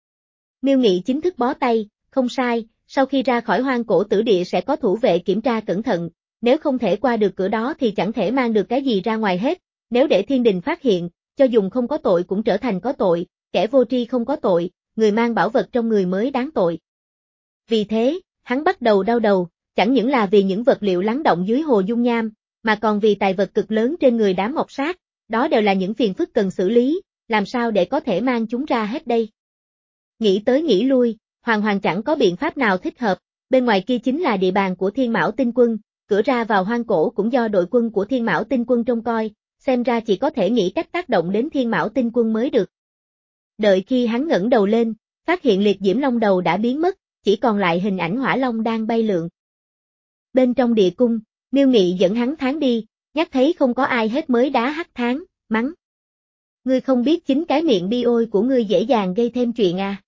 Miêu Nghị chính thức bó tay, không sai, sau khi ra khỏi hoang cổ tử địa sẽ có thủ vệ kiểm tra cẩn thận, nếu không thể qua được cửa đó thì chẳng thể mang được cái gì ra ngoài hết, nếu để thiên đình phát hiện, cho dùng không có tội cũng trở thành có tội, kẻ vô tri không có tội, người mang bảo vật trong người mới đáng tội. Vì thế, hắn bắt đầu đau đầu, chẳng những là vì những vật liệu lắng động dưới hồ dung nham, mà còn vì tài vật cực lớn trên người đám mộc sát, đó đều là những phiền phức cần xử lý, làm sao để có thể mang chúng ra hết đây. Nghĩ tới nghĩ lui, Hoàng Hoàng chẳng có biện pháp nào thích hợp, bên ngoài kia chính là địa bàn của Thiên Mão Tinh Quân, cửa ra vào hoang cổ cũng do đội quân của Thiên Mão Tinh Quân trông coi, xem ra chỉ có thể nghĩ cách tác động đến Thiên Mão Tinh Quân mới được. Đợi khi hắn ngẩng đầu lên, phát hiện Liệt Diễm Long đầu đã biến mất, chỉ còn lại hình ảnh hỏa long đang bay lượn. Bên trong địa cung, Miêu Nghị dẫn hắn thán đi, nhắc thấy không có ai hết mới đá hắt thán, mắng. Ngươi không biết chính cái miệng bi ôi của ngươi dễ dàng gây thêm chuyện à.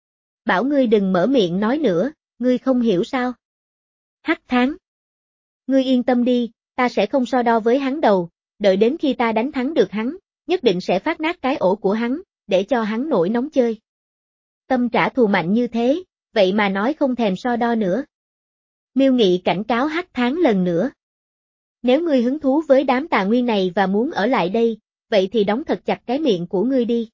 Bảo ngươi đừng mở miệng nói nữa, ngươi không hiểu sao. Hắt thán. Ngươi yên tâm đi, ta sẽ không so đo với hắn đầu, đợi đến khi ta đánh thắng được hắn, nhất định sẽ phát nát cái ổ của hắn, để cho hắn nổi nóng chơi. Tâm trả thù mạnh như thế, vậy mà nói không thèm so đo nữa. Miêu Nghị cảnh cáo hắt thán lần nữa. Nếu ngươi hứng thú với đám tà nguyên này và muốn ở lại đây, vậy thì đóng thật chặt cái miệng của ngươi đi.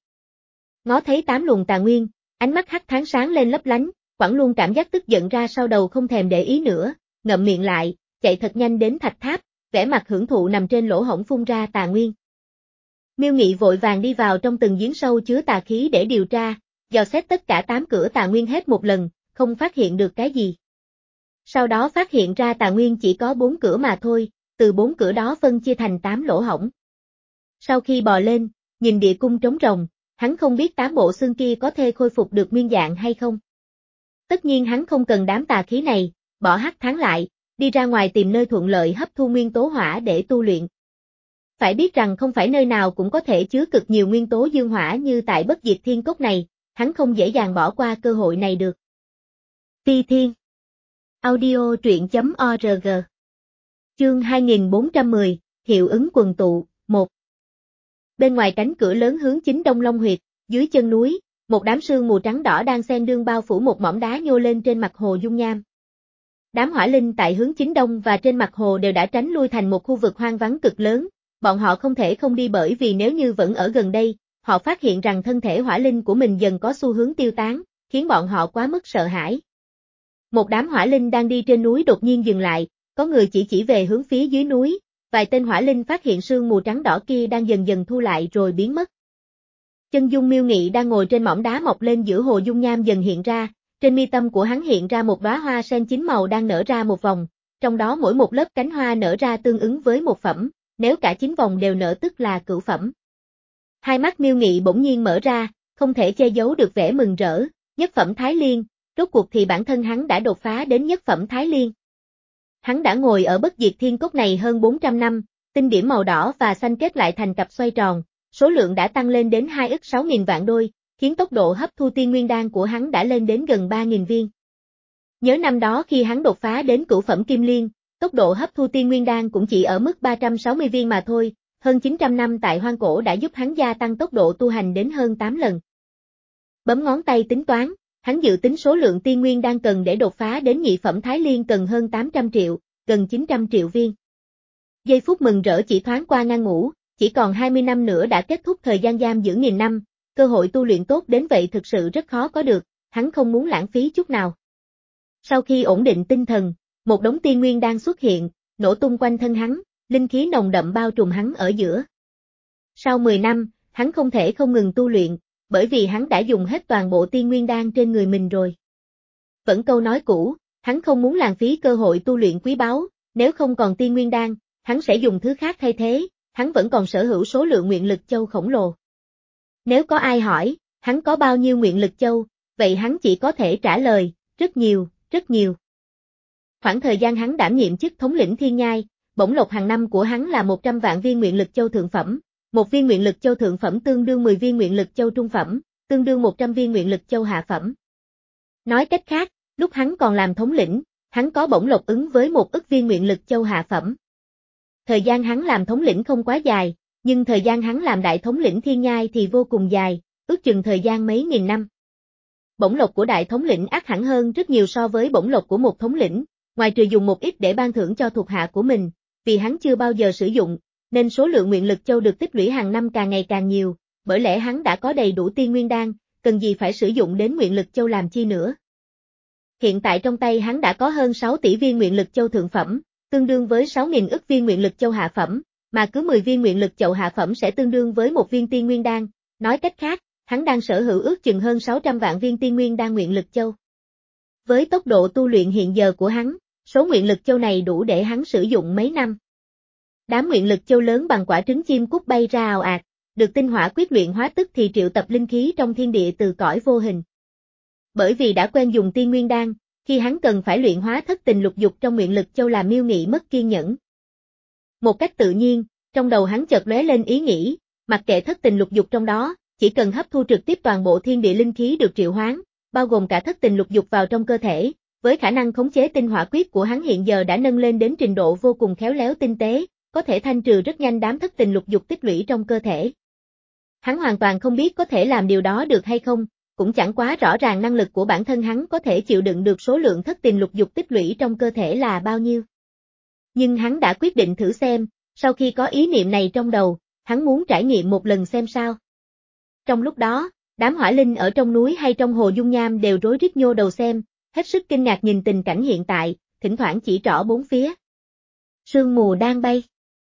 Ngó thấy tám luồng tà nguyên, ánh mắt hắt thán sáng lên lấp lánh, quẳng luôn cảm giác tức giận ra sau đầu không thèm để ý nữa, ngậm miệng lại, chạy thật nhanh đến thạch tháp, vẻ mặt hưởng thụ nằm trên lỗ hổng phun ra tà nguyên. Miêu Nghị vội vàng đi vào trong từng giếng sâu chứa tà khí để điều tra, dò xét tất cả tám cửa tà nguyên hết một lần, không phát hiện được cái gì. Sau đó phát hiện ra tà nguyên chỉ có bốn cửa mà thôi, từ bốn cửa đó phân chia thành tám lỗ hổng. Sau khi bò lên, nhìn địa cung trống rỗng, hắn không biết tám bộ xương kia có thể khôi phục được nguyên dạng hay không. Tất nhiên hắn không cần đám tà khí này, bỏ hắc tháng lại, đi ra ngoài tìm nơi thuận lợi hấp thu nguyên tố hỏa để tu luyện. Phải biết rằng không phải nơi nào cũng có thể chứa cực nhiều nguyên tố dương hỏa như tại Bất Diệt Thiên Cốc này, hắn không dễ dàng bỏ qua cơ hội này được. Phi Thiên Audio truyện chấm org Chương hai nghìn bốn trăm mười, Hiệu ứng quần tụ, một. Bên ngoài cánh cửa lớn hướng chính Đông Long Huyệt, dưới chân núi, một đám sương mù trắng đỏ đang xen đương bao phủ một mỏm đá nhô lên trên mặt hồ dung nham. Đám hỏa linh tại hướng chính đông và trên mặt hồ đều đã tránh lui thành một khu vực hoang vắng cực lớn, bọn họ không thể không đi bởi vì nếu như vẫn ở gần đây, họ phát hiện rằng thân thể hỏa linh của mình dần có xu hướng tiêu tán, khiến bọn họ quá mức sợ hãi. Một đám hỏa linh đang đi trên núi đột nhiên dừng lại, có người chỉ chỉ về hướng phía dưới núi, vài tên hỏa linh phát hiện sương mù trắng đỏ kia đang dần dần thu lại rồi biến mất. Chân dung Miêu Nghị đang ngồi trên mỏm đá mọc lên giữa hồ dung nham dần hiện ra, trên mi tâm của hắn hiện ra một đóa hoa sen chín màu đang nở ra một vòng, trong đó mỗi một lớp cánh hoa nở ra tương ứng với một phẩm, nếu cả chín vòng đều nở tức là cửu phẩm. Hai mắt Miêu Nghị bỗng nhiên mở ra, không thể che giấu được vẻ mừng rỡ, nhất phẩm Thái Liên, rốt cuộc thì bản thân hắn đã đột phá đến nhất phẩm Thái Liên. Hắn đã ngồi ở Bất Diệt Thiên Cốc này hơn bốn trăm năm, tinh điểm màu đỏ và xanh kết lại thành cặp xoay tròn, số lượng đã tăng lên đến hai ức sáu nghìn vạn đôi, khiến tốc độ hấp thu tiên nguyên đan của hắn đã lên đến gần ba nghìn viên. Nhớ năm đó khi hắn đột phá đến cửu phẩm Kim Liên, tốc độ hấp thu tiên nguyên đan cũng chỉ ở mức ba trăm sáu mươi viên mà thôi, hơn chín trăm năm tại hoang cổ đã giúp hắn gia tăng tốc độ tu hành đến hơn tám lần. Bấm ngón tay tính toán, hắn dự tính số lượng tiên nguyên đan cần để đột phá đến nhị phẩm Thái Liên cần hơn tám trăm triệu, gần chín trăm triệu viên. Giây phút mừng rỡ chỉ thoáng qua ngang ngủ, chỉ còn hai mươi năm nữa đã kết thúc thời gian giam giữ nghìn năm, cơ hội tu luyện tốt đến vậy thực sự rất khó có được, hắn không muốn lãng phí chút nào. Sau khi ổn định tinh thần, một đống tiên nguyên đan xuất hiện, nổ tung quanh thân hắn, linh khí nồng đậm bao trùm hắn ở giữa. Sau mười năm, hắn không thể không ngừng tu luyện, bởi vì hắn đã dùng hết toàn bộ tiên nguyên đan trên người mình rồi. Vẫn câu nói cũ, hắn không muốn lãng phí cơ hội tu luyện quý báu, nếu không còn tiên nguyên đan, hắn sẽ dùng thứ khác thay thế, hắn vẫn còn sở hữu số lượng nguyện lực châu khổng lồ. Nếu có ai hỏi, hắn có bao nhiêu nguyện lực châu, vậy hắn chỉ có thể trả lời, rất nhiều, rất nhiều. Khoảng thời gian hắn đảm nhiệm chức thống lĩnh thiên nhai, bổng lộc hàng năm của hắn là một trăm vạn viên nguyện lực châu thượng phẩm, một viên nguyện lực châu thượng phẩm tương đương mười viên nguyện lực châu trung phẩm, tương đương một trăm viên nguyện lực châu hạ phẩm. Nói cách khác, lúc hắn còn làm thống lĩnh, hắn có bổng lộc ứng với một ức viên nguyện lực châu hạ phẩm. Thời gian hắn làm thống lĩnh không quá dài, nhưng thời gian hắn làm đại thống lĩnh thiên nhai thì vô cùng dài, ước chừng thời gian mấy nghìn năm. Bổng lộc của đại thống lĩnh ác hẳn hơn rất nhiều so với bổng lộc của một thống lĩnh, ngoài trừ dùng một ít để ban thưởng cho thuộc hạ của mình, vì hắn chưa bao giờ sử dụng, nên số lượng nguyện lực châu được tích lũy hàng năm càng ngày càng nhiều, bởi lẽ hắn đã có đầy đủ tiên nguyên đan, cần gì phải sử dụng đến nguyện lực châu làm chi nữa. Hiện tại trong tay hắn đã có hơn sáu tỷ viên nguyện lực châu thượng phẩm, tương đương với sáu nghìn ức viên nguyện lực châu hạ phẩm, mà cứ mười viên nguyện lực châu hạ phẩm sẽ tương đương với một viên tiên nguyên đan, nói cách khác, hắn đang sở hữu ước chừng hơn sáu trăm vạn viên tiên nguyên đan nguyện lực châu. Với tốc độ tu luyện hiện giờ của hắn, số nguyện lực châu này đủ để hắn sử dụng mấy năm. Đám nguyện lực châu lớn bằng quả trứng chim cút bay ra ào ạt, được tinh hỏa quyết luyện hóa tức thì triệu tập linh khí trong thiên địa từ cõi vô hình. Bởi vì đã quen dùng tiên nguyên đan, khi hắn cần phải luyện hóa thất tình lục dục trong nguyện lực châu làm Miêu Nghị mất kiên nhẫn. Một cách tự nhiên, trong đầu hắn chợt lóe lên ý nghĩ, mặc kệ thất tình lục dục trong đó, chỉ cần hấp thu trực tiếp toàn bộ thiên địa linh khí được triệu hoán, bao gồm cả thất tình lục dục vào trong cơ thể, với khả năng khống chế tinh hỏa quyết của hắn hiện giờ đã nâng lên đến trình độ vô cùng khéo léo tinh tế, có thể thanh trừ rất nhanh đám thất tình lục dục tích lũy trong cơ thể. Hắn hoàn toàn không biết có thể làm điều đó được hay không, cũng chẳng quá rõ ràng năng lực của bản thân hắn có thể chịu đựng được số lượng thất tình lục dục tích lũy trong cơ thể là bao nhiêu. Nhưng hắn đã quyết định thử xem, sau khi có ý niệm này trong đầu, hắn muốn trải nghiệm một lần xem sao. Trong lúc đó, đám hỏa linh ở trong núi hay trong hồ dung nham đều rối rít nhô đầu xem, hết sức kinh ngạc nhìn tình cảnh hiện tại, thỉnh thoảng chỉ trỏ bốn phía. Sương mù đang bay.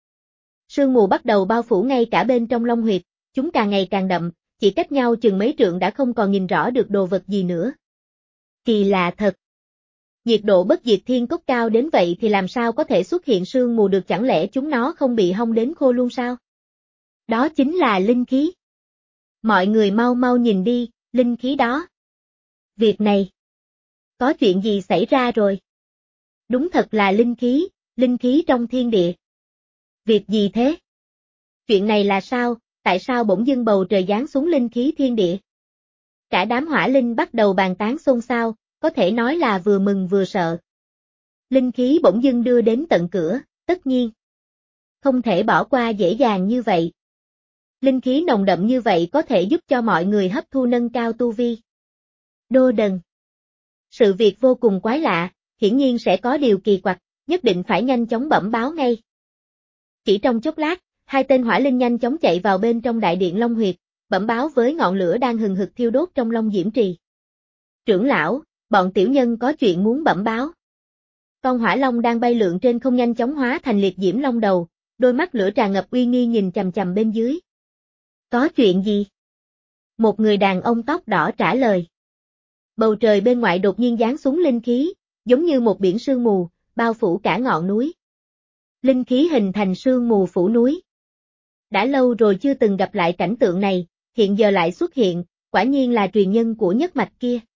Sương mù bắt đầu bao phủ ngay cả bên trong long huyệt, chúng càng ngày càng đậm, chỉ cách nhau chừng mấy trượng đã không còn nhìn rõ được đồ vật gì nữa. Kỳ lạ thật. Nhiệt độ bất diệt thiên cốc cao đến vậy thì làm sao có thể xuất hiện sương mù được, chẳng lẽ chúng nó không bị hong đến khô luôn sao? Đó chính là linh khí. Mọi người mau mau nhìn đi, linh khí đó. Việc này, có chuyện gì xảy ra rồi? Đúng thật là linh khí, linh khí trong thiên địa. Việc gì thế? Chuyện này là sao, tại sao bỗng dưng bầu trời giáng xuống linh khí thiên địa? Cả đám hỏa linh bắt đầu bàn tán xôn xao, có thể nói là vừa mừng vừa sợ. Linh khí bỗng dưng đưa đến tận cửa, tất nhiên. Không thể bỏ qua dễ dàng như vậy. Linh khí nồng đậm như vậy có thể giúp cho mọi người hấp thu nâng cao tu vi. Đô đần. Sự việc vô cùng quái lạ, hiển nhiên sẽ có điều kỳ quặc, nhất định phải nhanh chóng bẩm báo ngay. Chỉ trong chốc lát, hai tên hỏa linh nhanh chóng chạy vào bên trong đại điện Long Huyệt, bẩm báo với ngọn lửa đang hừng hực thiêu đốt trong Long Diễm Trì. Trưởng lão, bọn tiểu nhân có chuyện muốn bẩm báo. Con hỏa long đang bay lượn trên không nhanh chóng hóa thành liệt diễm long đầu, đôi mắt lửa tràn ngập uy nghi nhìn chằm chằm bên dưới. Có chuyện gì? Một người đàn ông tóc đỏ trả lời. Bầu trời bên ngoài đột nhiên giáng xuống linh khí, giống như một biển sương mù, bao phủ cả ngọn núi. Linh khí hình thành sương mù phủ núi. Đã lâu rồi chưa từng gặp lại cảnh tượng này, hiện giờ lại xuất hiện, quả nhiên là truyền nhân của nhất mạch kia.